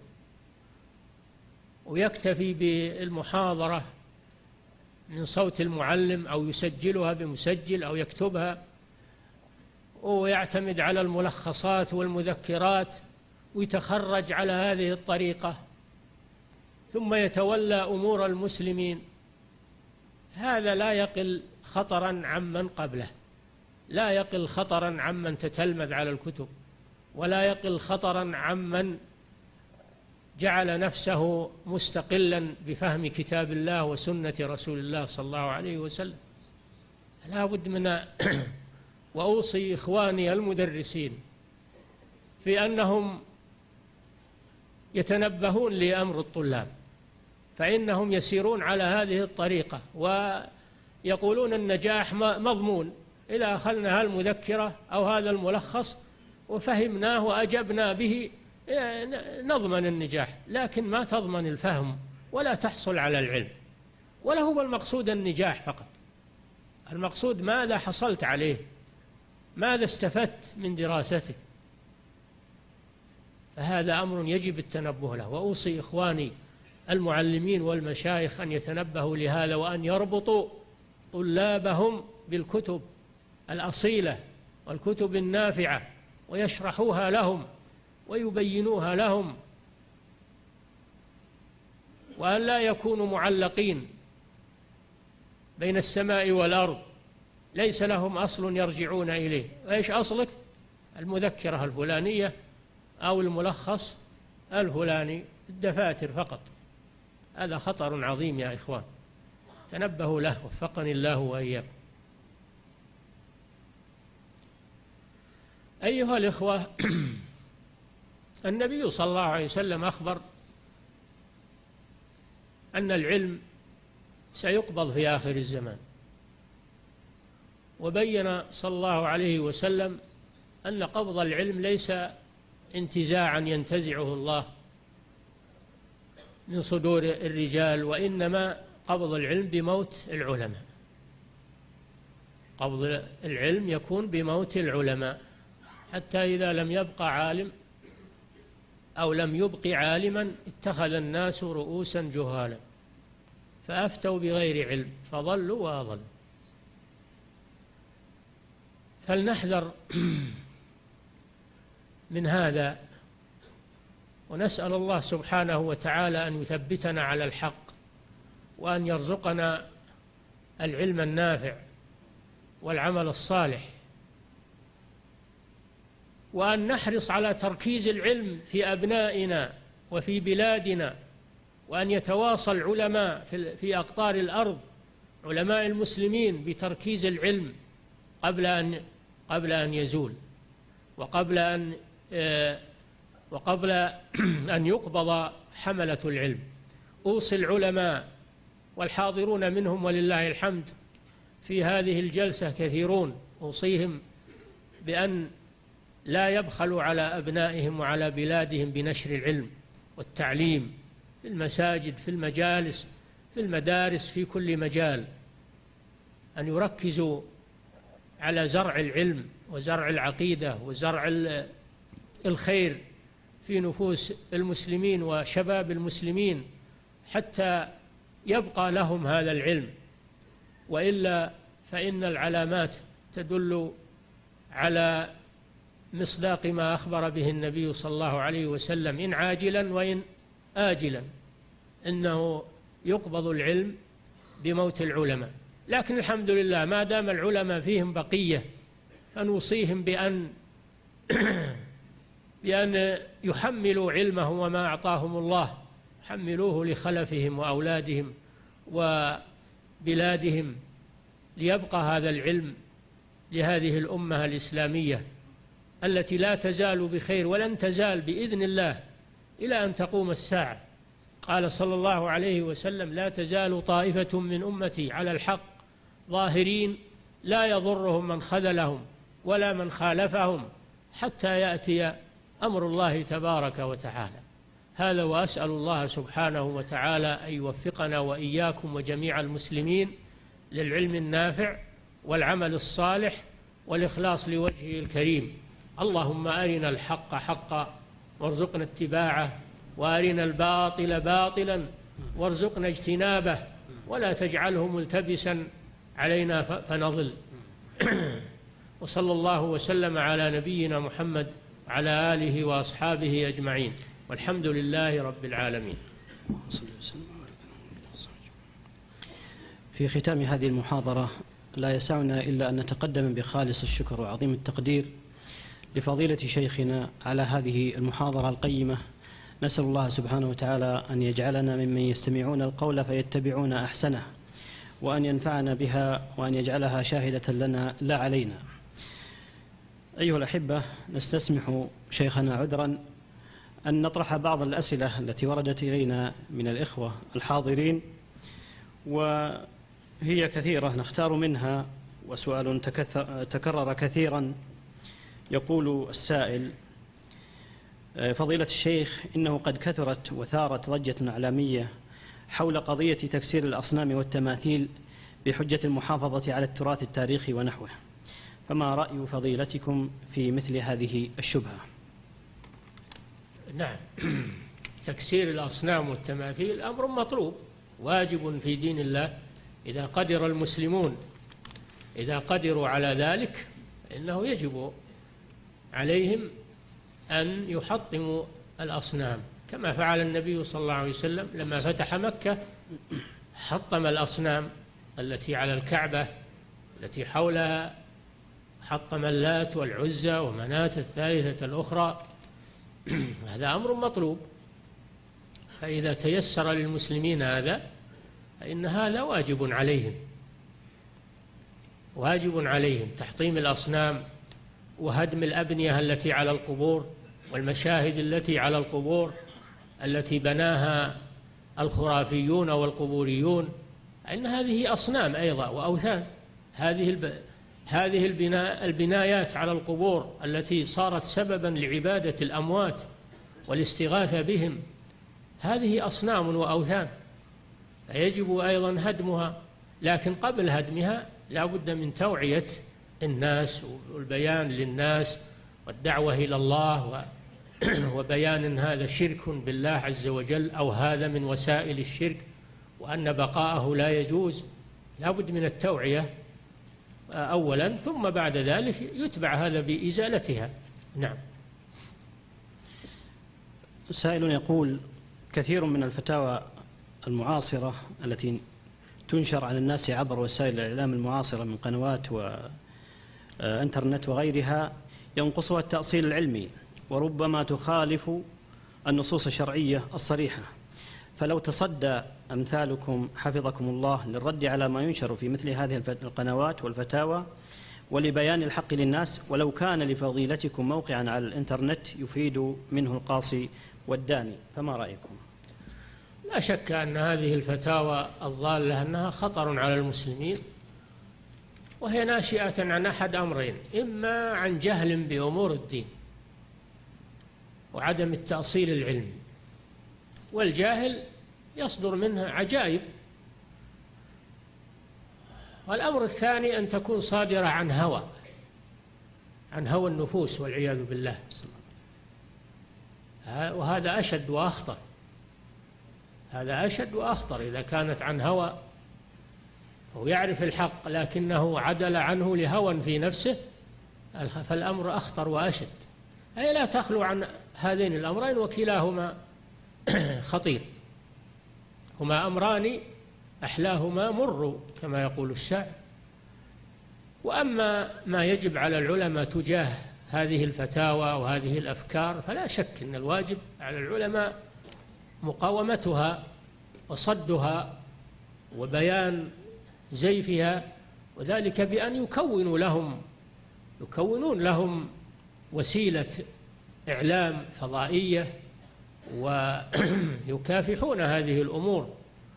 [SPEAKER 1] ويكتفي بالمحاضرة من صوت المعلم أو يسجلها بمسجل أو يكتبها، ويعتمد على الملخصات والمذكرات ويتخرج على هذه الطريقة، ثم يتولى أمور المسلمين. هذا لا يقل خطرا عمن قبله، لا يقل خطرا عمن تتلمذ على الكتب، ولا يقل خطرا عمن جعل نفسه مستقلا بفهم كتاب الله وسنة رسول الله صلى الله عليه وسلم. لا بد من وأوصي إخواني المدرسين في أنهم يتنبهون لأمر الطلاب، فإنهم يسيرون على هذه الطريقة ويقولون النجاح مضمون إذا أخذنا هالمذكرة أو هذا الملخص وفهمناه وأجبنا به نضمن النجاح، لكن ما تضمن الفهم ولا تحصل على العلم. ولا هو المقصود النجاح فقط، المقصود ماذا حصلت عليه، ماذا استفدت من دراستك. فهذا أمر يجب التنبه له، وأوصي إخواني المعلمين والمشايخ أن يتنبهوا لهذا، وأن يربطوا طلابهم بالكتب الأصيلة والكتب النافعة ويشرحوها لهم ويبينوها لهم، وأن لا يكونوا معلقين بين السماء والأرض ليس لهم أصل يرجعون إليه. وإيش أصلك؟ المذكرة الفلانية أو الملخص الفلاني، الدفاتر فقط. هذا خطر عظيم يا إخوان، تنبهوا له وفقني الله وإياكم. أيها الإخوة، النبي صلى الله عليه وسلم أخبر أن العلم سيقبض في آخر الزمان، وبين صلى الله عليه وسلم أن قبض العلم ليس انتزاعا ينتزعه الله من صدور الرجال، وإنما قبض العلم بموت العلماء. قبض العلم يكون بموت العلماء، حتى إذا لم يبقى عالم أو لم يبق عالما اتخذ الناس رؤوسا جهالا فأفتوا بغير علم فضلوا وأضلوا. فلنحذر من هذا، ونسأل الله سبحانه وتعالى أن يثبتنا على الحق، وأن يرزقنا العلم النافع والعمل الصالح، وأن نحرص على تركيز العلم في أبنائنا وفي بلادنا، وأن يتواصى العلماء في أقطار الأرض، علماء المسلمين، بتركيز العلم قبل أن يزول، وقبل أن يقبض حملة العلم. أوصي العلماء والحاضرون منهم ولله الحمد في هذه الجلسة كثيرون، أوصيهم بأن لا يبخلوا على أبنائهم وعلى بلادهم بنشر العلم والتعليم في المساجد، في المجالس، في المدارس، في كل مجال، أن يركزوا على زرع العلم وزرع العقيدة وزرع الخير في نفوس المسلمين وشباب المسلمين حتى يبقى لهم هذا العلم، وإلا فإن العلامات تدل على مصداق ما أخبر به النبي صلى الله عليه وسلم إن عاجلا وإن آجلا، إنه يقبض العلم بموت العلماء. لكن الحمد لله ما دام العلماء فيهم بقية فنوصيهم بأن يحملوا علمه وما أعطاهم الله، حملوه لخلفهم وأولادهم وبلادهم، ليبقى هذا العلم لهذه الأمة الإسلامية التي لا تزال بخير ولن تزال بإذن الله إلى أن تقوم الساعة. قال صلى الله عليه وسلم: لا تزال طائفة من أمتي على الحق ظاهرين لا يضرهم من خذلهم ولا من خالفهم حتى يأتي أمر الله تبارك وتعالى. هذا، وأسأل الله سبحانه وتعالى أن يوفقنا وإياكم وجميع المسلمين للعلم النافع والعمل الصالح والإخلاص لوجهه الكريم. اللهم أرنا الحق حقا وارزقنا اتباعه، وأرنا الباطل باطلا وارزقنا اجتنابه، ولا تجعله ملتبسا علينا فنضل. وصلى الله وسلم على نبينا محمد على آله وأصحابه أجمعين، والحمد لله رب العالمين.
[SPEAKER 2] في ختام هذه المحاضرة لا يسعنا إلا أن نتقدم بخالص الشكر وعظيم التقدير لفضيلة شيخنا على هذه المحاضرة القيمة. نسأل الله سبحانه وتعالى أن يجعلنا ممن يستمعون القول فيتبعون أحسنه، وأن ينفعنا بها، وأن يجعلها شاهدة لنا لا علينا. أيها الأحبة، نستسمح شيخنا عذرا أن نطرح بعض الأسئلة التي وردت إلينا من الإخوة الحاضرين، وهي كثيرة نختار منها. وسؤال تكرر كثيرا، يقول السائل: فضيلة الشيخ، إنه قد كثرت وثارت ضجة إعلامية حول قضية تكسير الأصنام والتماثيل بحجة المحافظة على التراث التاريخي ونحوه، فما رأي فضيلتكم في مثل هذه الشبهة؟
[SPEAKER 1] نعم، تكسير الأصنام والتماثيل أمر مطلوب واجب في دين الله. إذا قدر المسلمون، إذا قدروا على ذلك، إنه يجب عليهم أن يحطموا الأصنام، كما فعل النبي صلى الله عليه وسلم لما فتح مكة، حطم الأصنام التي على الكعبة التي حولها، حطم اللات والعزى ومناة الثالثة الأخرى. هذا أمر مطلوب، فإذا تيسر للمسلمين هذا فإن هذا واجب عليهم، واجب عليهم تحطيم الأصنام وهدم الأبنية التي على القبور والمشاهد التي على القبور التي بناها الخرافيون والقبوريون، إن هذه أصنام أيضا وأوثان. هذه البنايات على القبور التي صارت سببا لعبادة الأموات والاستغاثة بهم، هذه أصنام وأوثان، فيجب أيضا هدمها. لكن قبل هدمها لا بد من توعية الناس والبيان للناس والدعوة إلى الله وبيان أن هذا شرك بالله عز وجل، أو هذا من وسائل الشرك، وأن بقاءه لا يجوز. لا بد من التوعية أولا، ثم بعد ذلك يتبع هذا بإزالتها. نعم.
[SPEAKER 2] سائل يقول: كثير من الفتاوى المعاصرة التي تنشر على الناس عبر وسائل الإعلام المعاصرة من قنوات وإنترنت وغيرها ينقصها التأصيل العلمي، وربما تخالف النصوص الشرعية الصريحة، فلو تصدى أمثالكم حفظكم الله للرد على ما ينشر في مثل هذه القنوات والفتاوى ولبيان الحق للناس، ولو كان لفضيلتكم موقعا على الإنترنت يفيد منه القاصي والداني، فما رأيكم؟
[SPEAKER 1] لا شك أن هذه الفتاوى الضالة أنها خطر على المسلمين، وهي ناشئة عن أحد أمرين: إما عن جهل بأمور الدين وعدم التأصيل العلمي، والجاهل يصدر منها عجائب، والأمر الثاني أن تكون صادرة عن هوى النفوس والعياذ بالله. وهذا أشد وأخطر. هذا أشد وأخطر إذا كانت عن هوى ويعرف الحق لكنه عدل عنه لهوى في نفسه، فالأمر أخطر وأشد. أي لا تخلو عن هذين الأمرين وكلاهما خطير. هما أمران أحلاهما مر كما يقول الشاعر. وأما ما يجب على العلماء تجاه هذه الفتاوى وهذه الأفكار فلا شك أن الواجب على العلماء مقاومتها وصدها وبيان زيفها، وذلك بأن يكونون لهم وسيلة إعلام فضائية ويكافحون هذه الأمور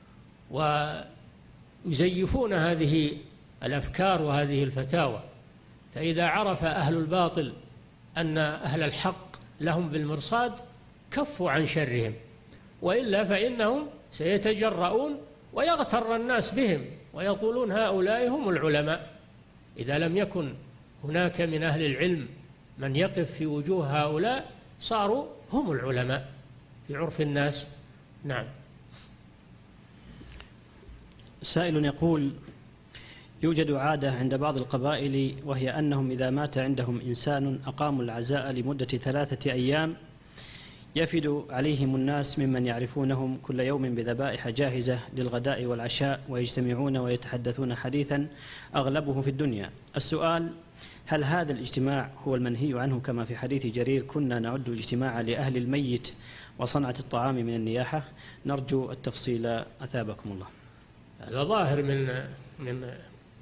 [SPEAKER 1] ويزيفون هذه الأفكار وهذه الفتاوى. فإذا عرف أهل الباطل أن أهل الحق لهم بالمرصاد كفوا عن شرهم، وإلا فإنهم سيتجرؤون ويغتر الناس بهم ويقولون هؤلاء هم العلماء. إذا لم يكن هناك من أهل العلم من يقف في وجوه هؤلاء صاروا هم العلماء في عرف الناس. نعم.
[SPEAKER 2] سائل يقول: يوجد عادة عند بعض القبائل وهي أنهم إذا مات عندهم إنسان أقاموا العزاء لمدة 3 أيام، يفد عليهم الناس ممن يعرفونهم كل يوم بذبائح جاهزة للغداء والعشاء، ويجتمعون ويتحدثون حديثا أغلبه في الدنيا. السؤال: هل هذا الاجتماع هو المنهي عنه كما في حديث جرير كنا نعد الاجتماع لأهل الميت وصنعة الطعام من النياحة؟ نرجو التفصيل أثابكم الله.
[SPEAKER 1] هذا ظاهر من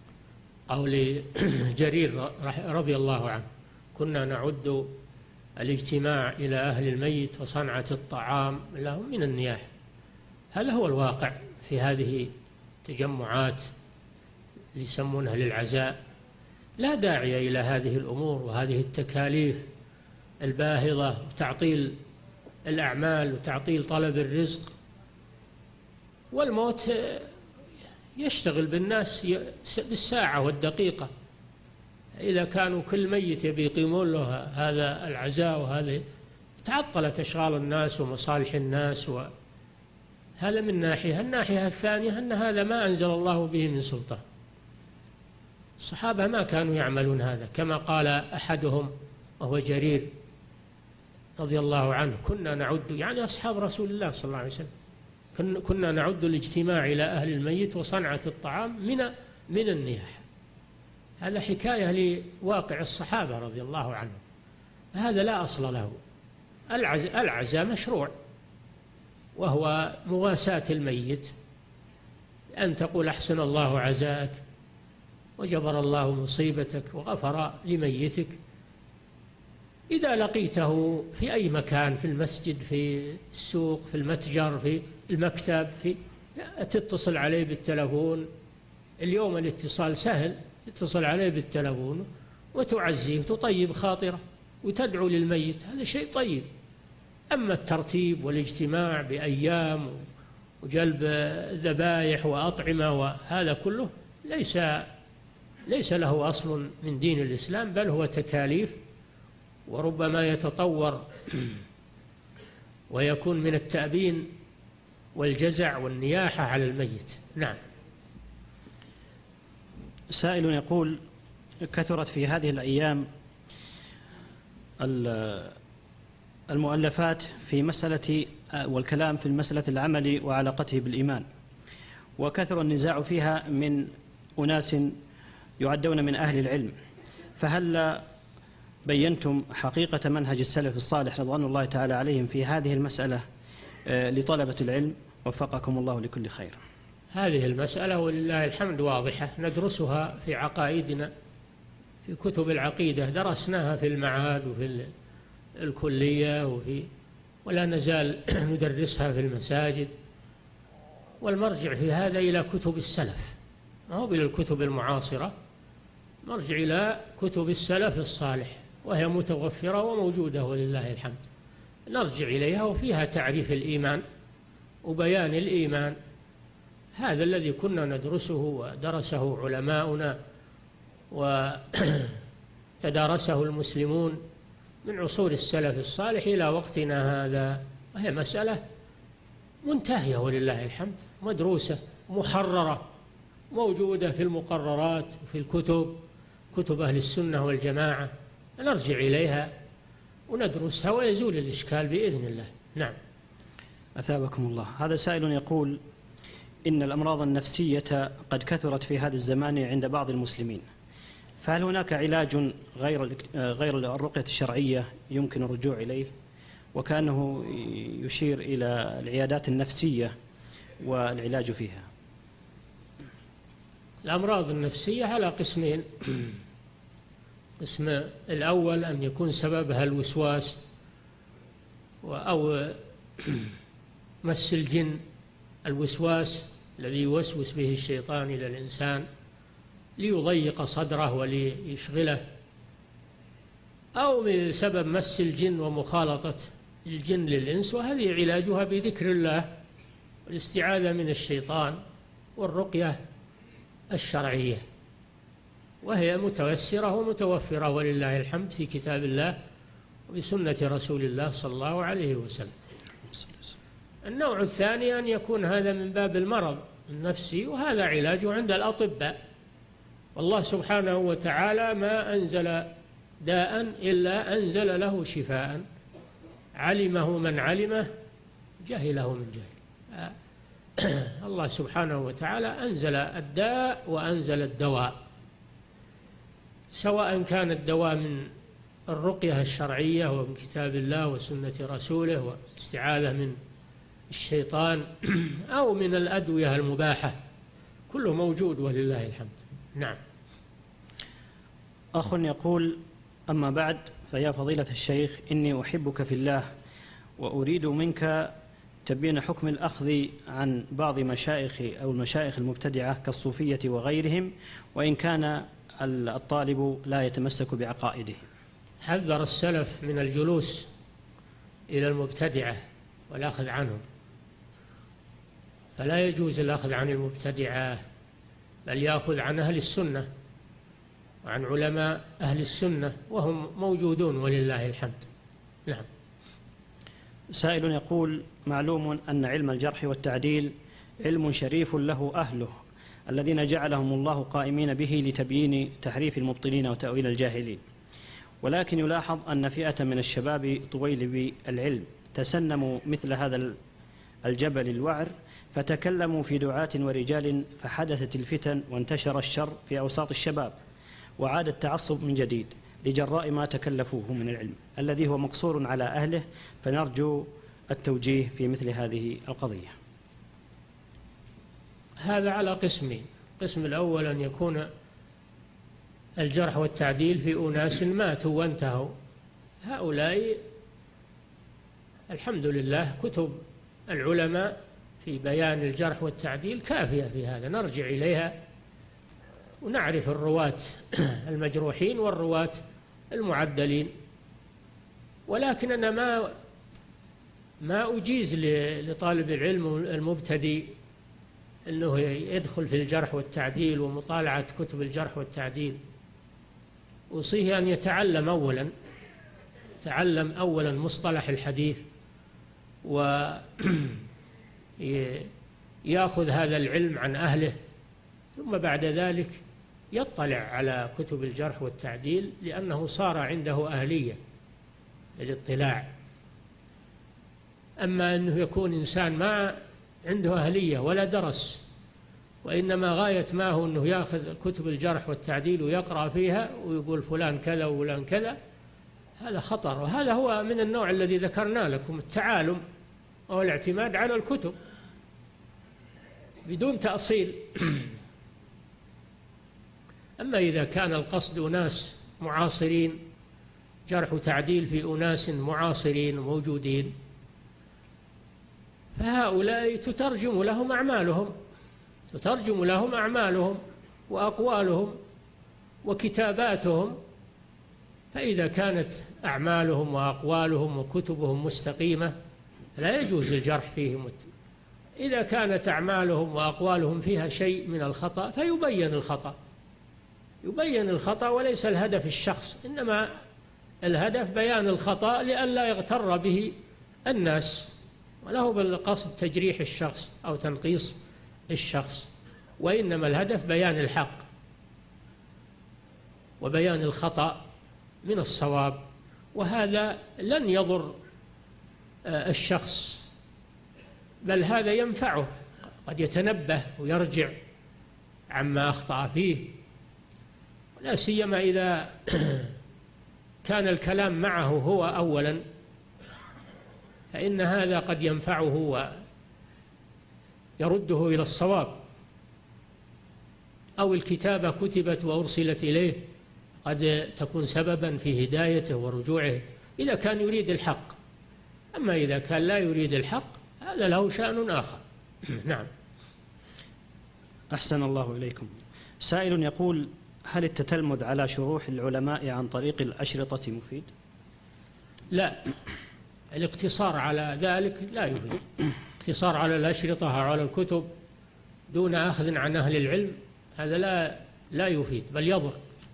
[SPEAKER 1] قول جرير رضي الله عنه: كنا نعد الاجتماع إلى أهل الميت وصنعة الطعام لهم من النياحة. هذا هو الواقع في هذه التجمعات اللي يسمونها للعزاء. لا داعي إلى هذه الأمور وهذه التكاليف الباهظة وتعطيل الأعمال وتعطيل طلب الرزق. والموت يشتغل بالناس بالساعة والدقيقة. إذا كانوا كل ميت يبي يقيمون له هذا العزاء وهذا، تعطلت أشغال الناس ومصالح الناس. هذا من ناحية. الناحية الثانية أن هذا ما أنزل الله به من سلطان. الصحابة ما كانوا يعملون هذا، كما قال أحدهم وهو جرير رضي الله عنه: كنا نعد، يعني أصحاب رسول الله صلى الله عليه وسلم، كنا نعد الاجتماع إلى أهل الميت وصنعة الطعام من النياحة. هذا حكاية لواقع الصحابة رضي الله عنهم. هذا لا أصل له. العزاء مشروع، وهو مواساة الميت، أن تقول أحسن الله عزاءك وجبر الله مصيبتك وغفر لميتك. إذا لقيته في أي مكان، في المسجد، في السوق، في المتجر، في المكتب، تتصل عليه بالتلفون. اليوم الاتصال سهل، تتصل عليه بالتلفون وتعزيه وتطيب خاطره وتدعو للميت، هذا شيء طيب. أما الترتيب والاجتماع بأيام وجلب ذبائح وأطعمة وهذا كله ليس له أصل من دين الإسلام، بل هو تكاليف، وربما يتطور ويكون من التأبين والجزع والنياحة على الميت. نعم.
[SPEAKER 2] سائل يقول: كثرت في هذه الأيام المؤلفات في مسألة والكلام في المسألة العمل وعلاقته بالإيمان، وكثر النزاع فيها من أناس يعدون من أهل العلم، فهل بينتم حقيقة منهج السلف الصالح رضوان الله تعالى عليهم في هذه المسألة لطلبة العلم؟ وفقكم الله لكل خير.
[SPEAKER 1] هذه المسألة ولله الحمد واضحة، ندرسها في عقائدنا في كتب العقيدة، درسناها في المعهد وفي الكلية ولا نزال ندرسها في المساجد. والمرجع في هذا إلى كتب السلف، ما هو إلى الكتب المعاصرة، مرجع إلى كتب السلف الصالح، وهي متوفرة وموجودة ولله الحمد. نرجع إليها وفيها تعريف الإيمان وبيان الإيمان، هذا الذي كنا ندرسه ودرسه علماؤنا وتدارسه المسلمون من عصور السلف الصالح إلى وقتنا هذا، وهي مسألة منتهية ولله الحمد، مدروسة محررة موجودة في المقررات وفي الكتب، كتب أهل السنة والجماعة، نرجع إليها وندرسها ويزول الإشكال بإذن الله. نعم.
[SPEAKER 2] أثابكم الله. هذا سائل يقول: إن الأمراض النفسية قد كثرت في هذا الزمان عند بعض المسلمين، فهل هناك علاج غير الرقية الشرعية يمكن الرجوع إليه؟ وكأنه يشير إلى العيادات النفسية والعلاج فيها.
[SPEAKER 1] الأمراض النفسية على قسمين: القسم الأول أن يكون سببها الوسواس أو مس الجن، الوسواس الذي يوسوس به الشيطان إلى الإنسان ليضيق صدره وليشغله، أو بسبب مس الجن ومخالطة الجن للإنس، وهذه علاجها بذكر الله والاستعاذة من الشيطان والرقية الشرعية، وهي متيسرة ومتوفرة ولله الحمد في كتاب الله وبسنة رسول الله صلى الله عليه وسلم. النوع الثاني أن يكون هذا من باب المرض النفسي، وهذا علاجه عند الأطباء، والله سبحانه وتعالى ما أنزل داء إلا أنزل له شفاء، علمه من علمه، جهله من جهل. الله سبحانه وتعالى أنزل الداء وأنزل الدواء، سواء كان الدواء من الرقية الشرعية ومن كتاب الله وسنة رسوله والاستعاذة من الشيطان، أو من الأدوية المباحة، كله موجود ولله الحمد. نعم.
[SPEAKER 2] أخ يقول: أما بعد، فيا فضيلة الشيخ، إني أحبك في الله، وأريد منك تبين حكم الأخذ عن بعض مشايخ أو المشايخ المبتدعة كالصوفية وغيرهم، وإن كان الطالب لا يتمسك بعقائده.
[SPEAKER 1] حذر السلف من الجلوس إلى المبتدعة والأخذ عنهم، فلا يجوز الأخذ عن المبتدعة، بل يأخذ عن أهل السنة وعن علماء أهل السنة، وهم موجودون ولله الحمد. نعم.
[SPEAKER 2] سائل يقول: معلوم أن علم الجرح والتعديل علم شريف له أهله الذين جعلهم الله قائمين به لتبيين تحريف المبطلين وتأويل الجاهلين، ولكن يلاحظ أن فئة من الشباب طويل بالعلم تسنموا مثل هذا الجبل الوعر، فتكلموا في دعاة ورجال، فحدثت الفتن وانتشر الشر في أوساط الشباب، وعاد التعصب من جديد لجراء ما تكلفوه من العلم الذي هو مقصور على أهله، فنرجو التوجيه في مثل هذه القضية.
[SPEAKER 1] هذا على قسمين: القسم الأول أن يكون الجرح والتعديل في أناس ماتوا وانتهوا، هؤلاء الحمد لله كتب العلماء في بيان الجرح والتعديل كافية في هذا، نرجع إليها ونعرف الرواة المجروحين والرواة المعدلين. ولكن أنا ما أجيز لطالب العلم المبتدئ أنه يدخل في الجرح والتعديل ومطالعة كتب الجرح والتعديل. أوصيه أن يتعلم أولا مصطلح الحديث، ويأخذ هذا العلم عن أهله، ثم بعد ذلك يطلع على كتب الجرح والتعديل، لأنه صار عنده أهلية للاطلاع. أما أنه يكون إنسان ما عنده أهلية ولا درس، وإنما غاية ما هو أنه يأخذ كتب الجرح والتعديل ويقرأ فيها ويقول فلان كذا وفلان كذا، هذا خطر. وهذا هو من النوع الذي ذكرنا لكم، التعالم أو الاعتماد على الكتب بدون تأصيل. أما إذا كان القصد أناس معاصرين، جرح وتعديل في أناس معاصرين موجودين، فهؤلاء تترجم لهم أعمالهم وأقوالهم وكتاباتهم، فإذا كانت أعمالهم وأقوالهم وكتبهم مستقيمة لا يجوز الجرح فيهم. إذا كانت أعمالهم وأقوالهم فيها شيء من الخطأ فيبين الخطأ، وليس الهدف الشخص، إنما الهدف بيان الخطأ لئلا يغتر به الناس، وله بالقصد تجريح الشخص أو تنقيص الشخص، وإنما الهدف بيان الحق وبيان الخطأ من الصواب، وهذا لن يضر الشخص، بل هذا ينفعه، قد يتنبه ويرجع عما أخطأ فيه، لا سيما إذا كان الكلام معه هو أولا، فإن هذا قد ينفعه ويرده إلى الصواب، أو الكتابة كتبت وأرسلت إليه قد تكون سببا في هدايته ورجوعه إذا كان يريد الحق. أما إذا كان لا يريد الحق هذا له شأن آخر. نعم.
[SPEAKER 2] أحسن الله إليكم. سائل يقول: هل التتلمذ على شروح العلماء عن طريق الأشرطة مفيد؟
[SPEAKER 1] لا، الاقتصار على ذلك لا يفيد. اقتصار على الأشرطة أو على الكتب دون أخذ عن أهل العلم هذا لا يفيد، بل يضر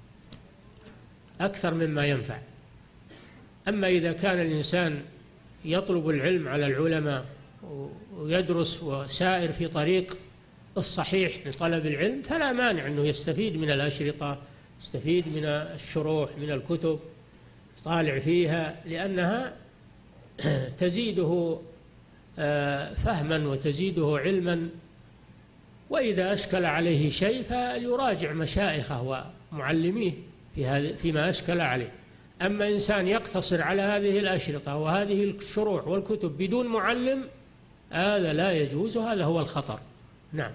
[SPEAKER 1] أكثر مما ينفع. أما إذا كان الإنسان يطلب العلم على العلماء ويدرس وسائر في طريق الصحيح لطلب العلم، فلا مانع أنه يستفيد من الأشرطة، يستفيد من الشروح، من الكتب، طالع فيها، لأنها تزيده فهما وتزيده علما. وإذا أشكل عليه شيء فليراجع مشايخه ومعلميه فيما أشكل عليه. أما إنسان يقتصر على هذه الأشرطة وهذه الشروح والكتب بدون معلم، هذا لا يجوز، هذا هو الخطر. نعم.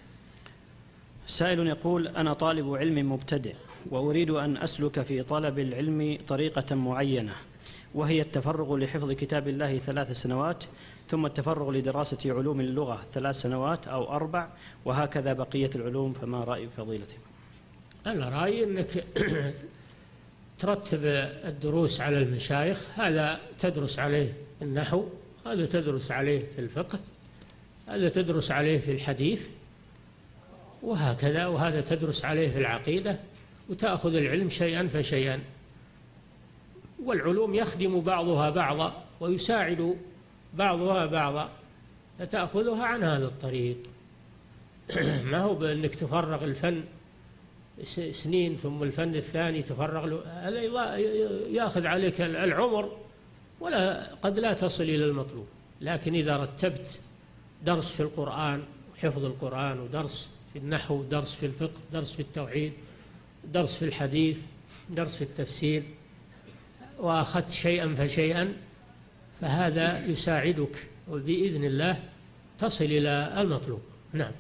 [SPEAKER 2] سائل يقول: أنا طالب علم مبتدئ وأريد أن أسلك في طلب العلم طريقة معينة، وهي التفرغ لحفظ كتاب الله 3 سنوات، ثم التفرغ لدراسة علوم اللغة 3 سنوات أو 4، وهكذا بقية العلوم، فما رأي فضيلتكم؟
[SPEAKER 1] أنا رأيي أنك ترتب الدروس على المشايخ، هذا تدرس عليه النحو، هذا تدرس عليه في الفقه، هذا تدرس عليه في الحديث، وهكذا، وهذا تدرس عليه في العقيدة، وتأخذ العلم شيئا فشيئا، والعلوم يخدم بعضها بعضا ويساعد بعضها بعضا، فتأخذها عن هذا الطريق. ما هو بأنك تفرغ الفن سنين ثم الفن الثاني تفرغ له، هذا يأخذ عليك العمر ولا قد لا تصل إلى المطلوب. لكن إذا رتبت درس في القرآن وحفظ القرآن، ودرس في النحو، درس في الفقه، درس في التوحيد، درس في الحديث، درس في التفسير، وأخذت شيئا فشيئا، فهذا يساعدك وبإذن الله تصل إلى المطلوب. نعم.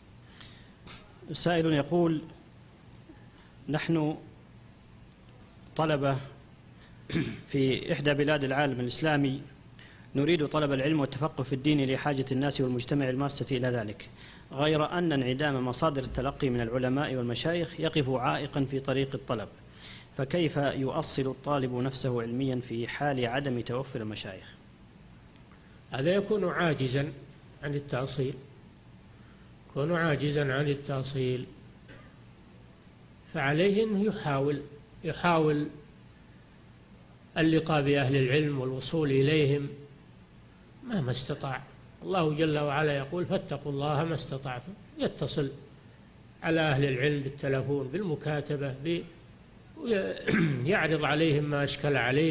[SPEAKER 2] سائل يقول: نحن طلبة في إحدى بلاد العالم الإسلامي نريد طلب العلم والتفقه في الدين لحاجة الناس والمجتمع الماسة إلى ذلك، غير أن انعدام مصادر التلقي من العلماء والمشايخ يقف عائقا في طريق الطلب، فكيف يؤصل الطالب نفسه علميا في حال عدم توفر المشايخ؟
[SPEAKER 1] هذا يكون عاجزا عن التأصيل، يكون عاجزا عن التأصيل، فعليه أنه يحاول اللقاء بأهل العلم والوصول إليهم مهما استطاع. الله جل وعلا يقول: فاتقوا الله ما استطعتم. يتصل على أهل العلم بالتلفون، بالمكاتبة، يعرض عليهم ما أشكل عليه.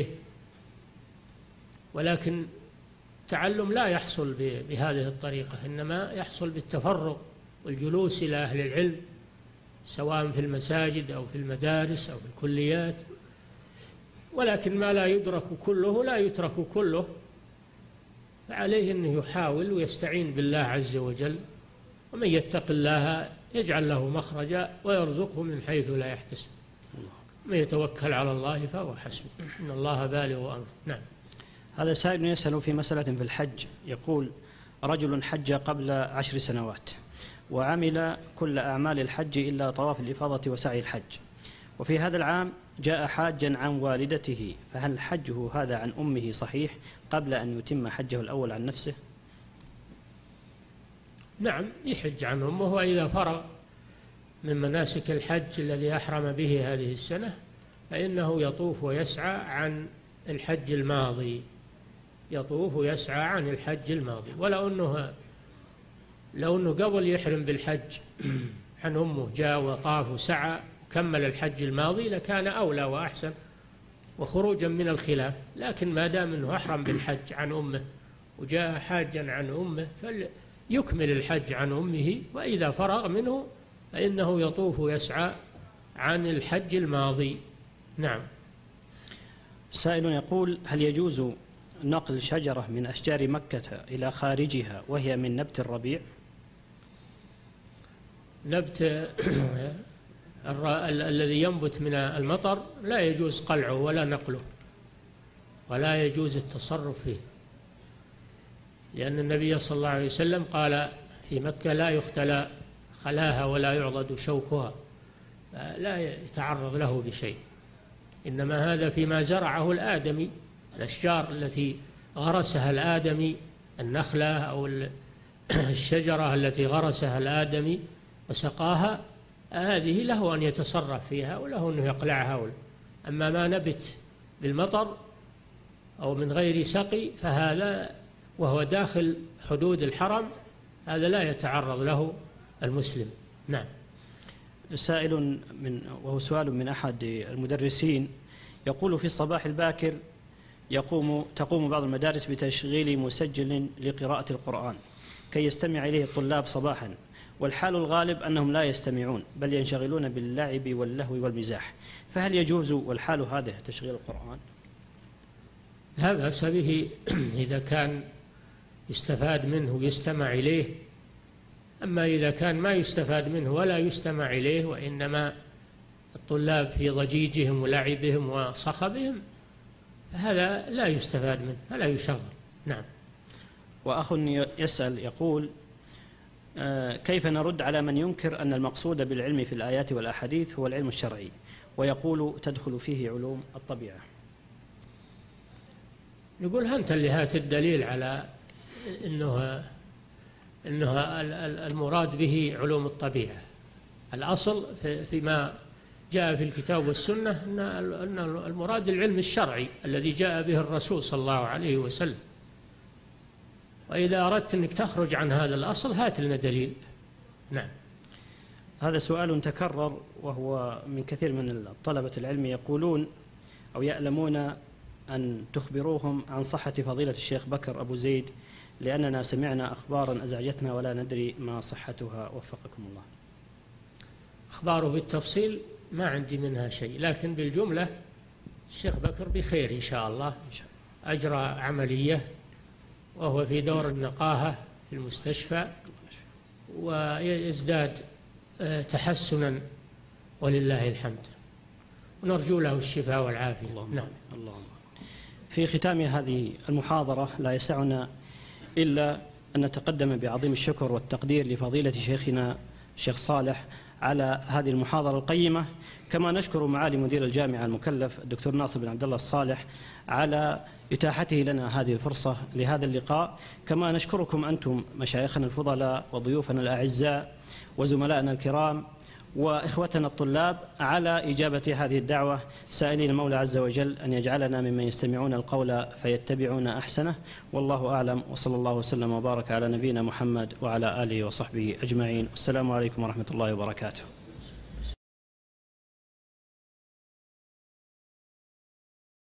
[SPEAKER 1] ولكن التعلم لا يحصل بهذه الطريقة، إنما يحصل بالتفرغ والجلوس إلى أهل العلم، سواء في المساجد أو في المدارس أو في الكليات. ولكن ما لا يدرك كله لا يترك كله، فعليه أنه يحاول ويستعين بالله عز وجل، ومن يتق الله يجعل له مخرجا ويرزقه من حيث لا يحتسب، من يتوكل على الله فهو حسبه، إن الله بالغ أمره. نعم.
[SPEAKER 2] هذا سائل يسأل في مسألة في الحج، يقول: رجل حج قبل 10 سنوات وعمل كل أعمال الحج إلا طواف الإفاضة وسعي الحج، وفي هذا العام جاء حاجا عن والدته، فهل حجه هذا عن أمه صحيح قبل أن يتم حجه الأول عن نفسه؟
[SPEAKER 1] نعم، يحج عن أمه، وإذا فرغ من مناسك الحج الذي أحرم به هذه السنة فإنه يطوف ويسعى عن الحج الماضي، يطوف ويسعى عن الحج الماضي. لو أنه قبل يحرم بالحج عن أمه جاء وطاف وسعى كمل الحج الماضي لكان أولى وأحسن وخروجا من الخلاف، لكن ما دام أنه أحرم بالحج عن أمه وجاء حاجا عن أمه فليكمل الحج عن أمه، وإذا فرغ منه فإنه يطوف ويسعى عن الحج الماضي. نعم.
[SPEAKER 2] سائل يقول: هل يجوز نقل شجرة من أشجار مكة إلى خارجها وهي من نبت الربيع؟
[SPEAKER 1] نبت الذي ينبت من المطر لا يجوز قلعه ولا نقله ولا يجوز التصرف فيه، لأن النبي صلى الله عليه وسلم قال في مكة: لا يختلى خلاها ولا يعضد شوكها، لا يتعرض له بشيء، إنما هذا فيما زرعه الآدمي، الأشجار التي غرسها الآدمي، النخلة أو الشجرة التي غرسها الآدمي وسقاها، هذه له أن يتصرف فيها وله أنه يقلعها. أما ما نبت بالمطر أو من غير سقي فهذا وهو داخل حدود الحرم هذا لا يتعرض له المسلم. نعم.
[SPEAKER 2] سائل وهو سؤال من أحد المدرسين يقول: في الصباح الباكر تقوم بعض المدارس بتشغيل مسجل لقراءة القرآن كي يستمع إليه الطلاب صباحا، والحال الغالب أنهم لا يستمعون بل ينشغلون باللعب واللهو والمزاح، فهل يجوز والحال هذا تشغيل القرآن؟
[SPEAKER 1] لا بأس به إذا كان يستفاد منه ويستمع إليه. أما إذا كان ما يستفاد منه ولا يستمع إليه وإنما الطلاب في ضجيجهم ولعبهم وصخبهم هذا لا يستفاد منه فلا يشغل. نعم.
[SPEAKER 2] وأخ يسأل يقول: كيف نرد على من ينكر أن المقصود بالعلم في الآيات والأحاديث هو العلم الشرعي، ويقول تدخل فيه علوم الطبيعة؟
[SPEAKER 1] نقول: أنت اللي هات الدليل على أنه المراد به علوم الطبيعة. الأصل فيما جاء في الكتاب والسنة أن المراد العلم الشرعي الذي جاء به الرسول صلى الله عليه وسلم، وإذا أردت أنك تخرج عن هذا الأصل هات لنا دليل. نعم.
[SPEAKER 2] هذا سؤال تكرر وهو من كثير من طلبة العلم يقولون أو يألمون أن تخبروهم عن صحة فضيلة الشيخ بكر أبو زيد، لأننا سمعنا أخبارا أزعجتنا ولا ندري ما صحتها وفقكم الله.
[SPEAKER 1] أخباره بالتفصيل ما عندي منها شيء، لكن بالجملة الشيخ بكر بخير إن شاء الله، أجرى عملية وهو في دور النقاهة في المستشفى ويزداد تحسنا ولله الحمد، ونرجو له الشفاء والعافية. نعم.
[SPEAKER 2] اللهم. في ختام هذه المحاضرة لا يسعنا إلا أن نتقدم بعظيم الشكر والتقدير لفضيلة شيخنا الشيخ صالح على هذه المحاضرة القيمة، كما نشكر معالي مدير الجامعة المكلف الدكتور ناصر بن عبد الله الصالح على إتاحته لنا هذه الفرصة لهذا اللقاء، كما نشكركم أنتم مشايخنا الفضلاء وضيوفنا الأعزاء وزملائنا الكرام وإخوتنا الطلاب على إجابة هذه الدعوة، سائلين المولى عز وجل أن يجعلنا ممن يستمعون القول فيتبعون أحسنه، والله أعلم، وصلى الله وسلم وبارك على نبينا محمد وعلى آله وصحبه أجمعين. السلام عليكم ورحمة الله وبركاته.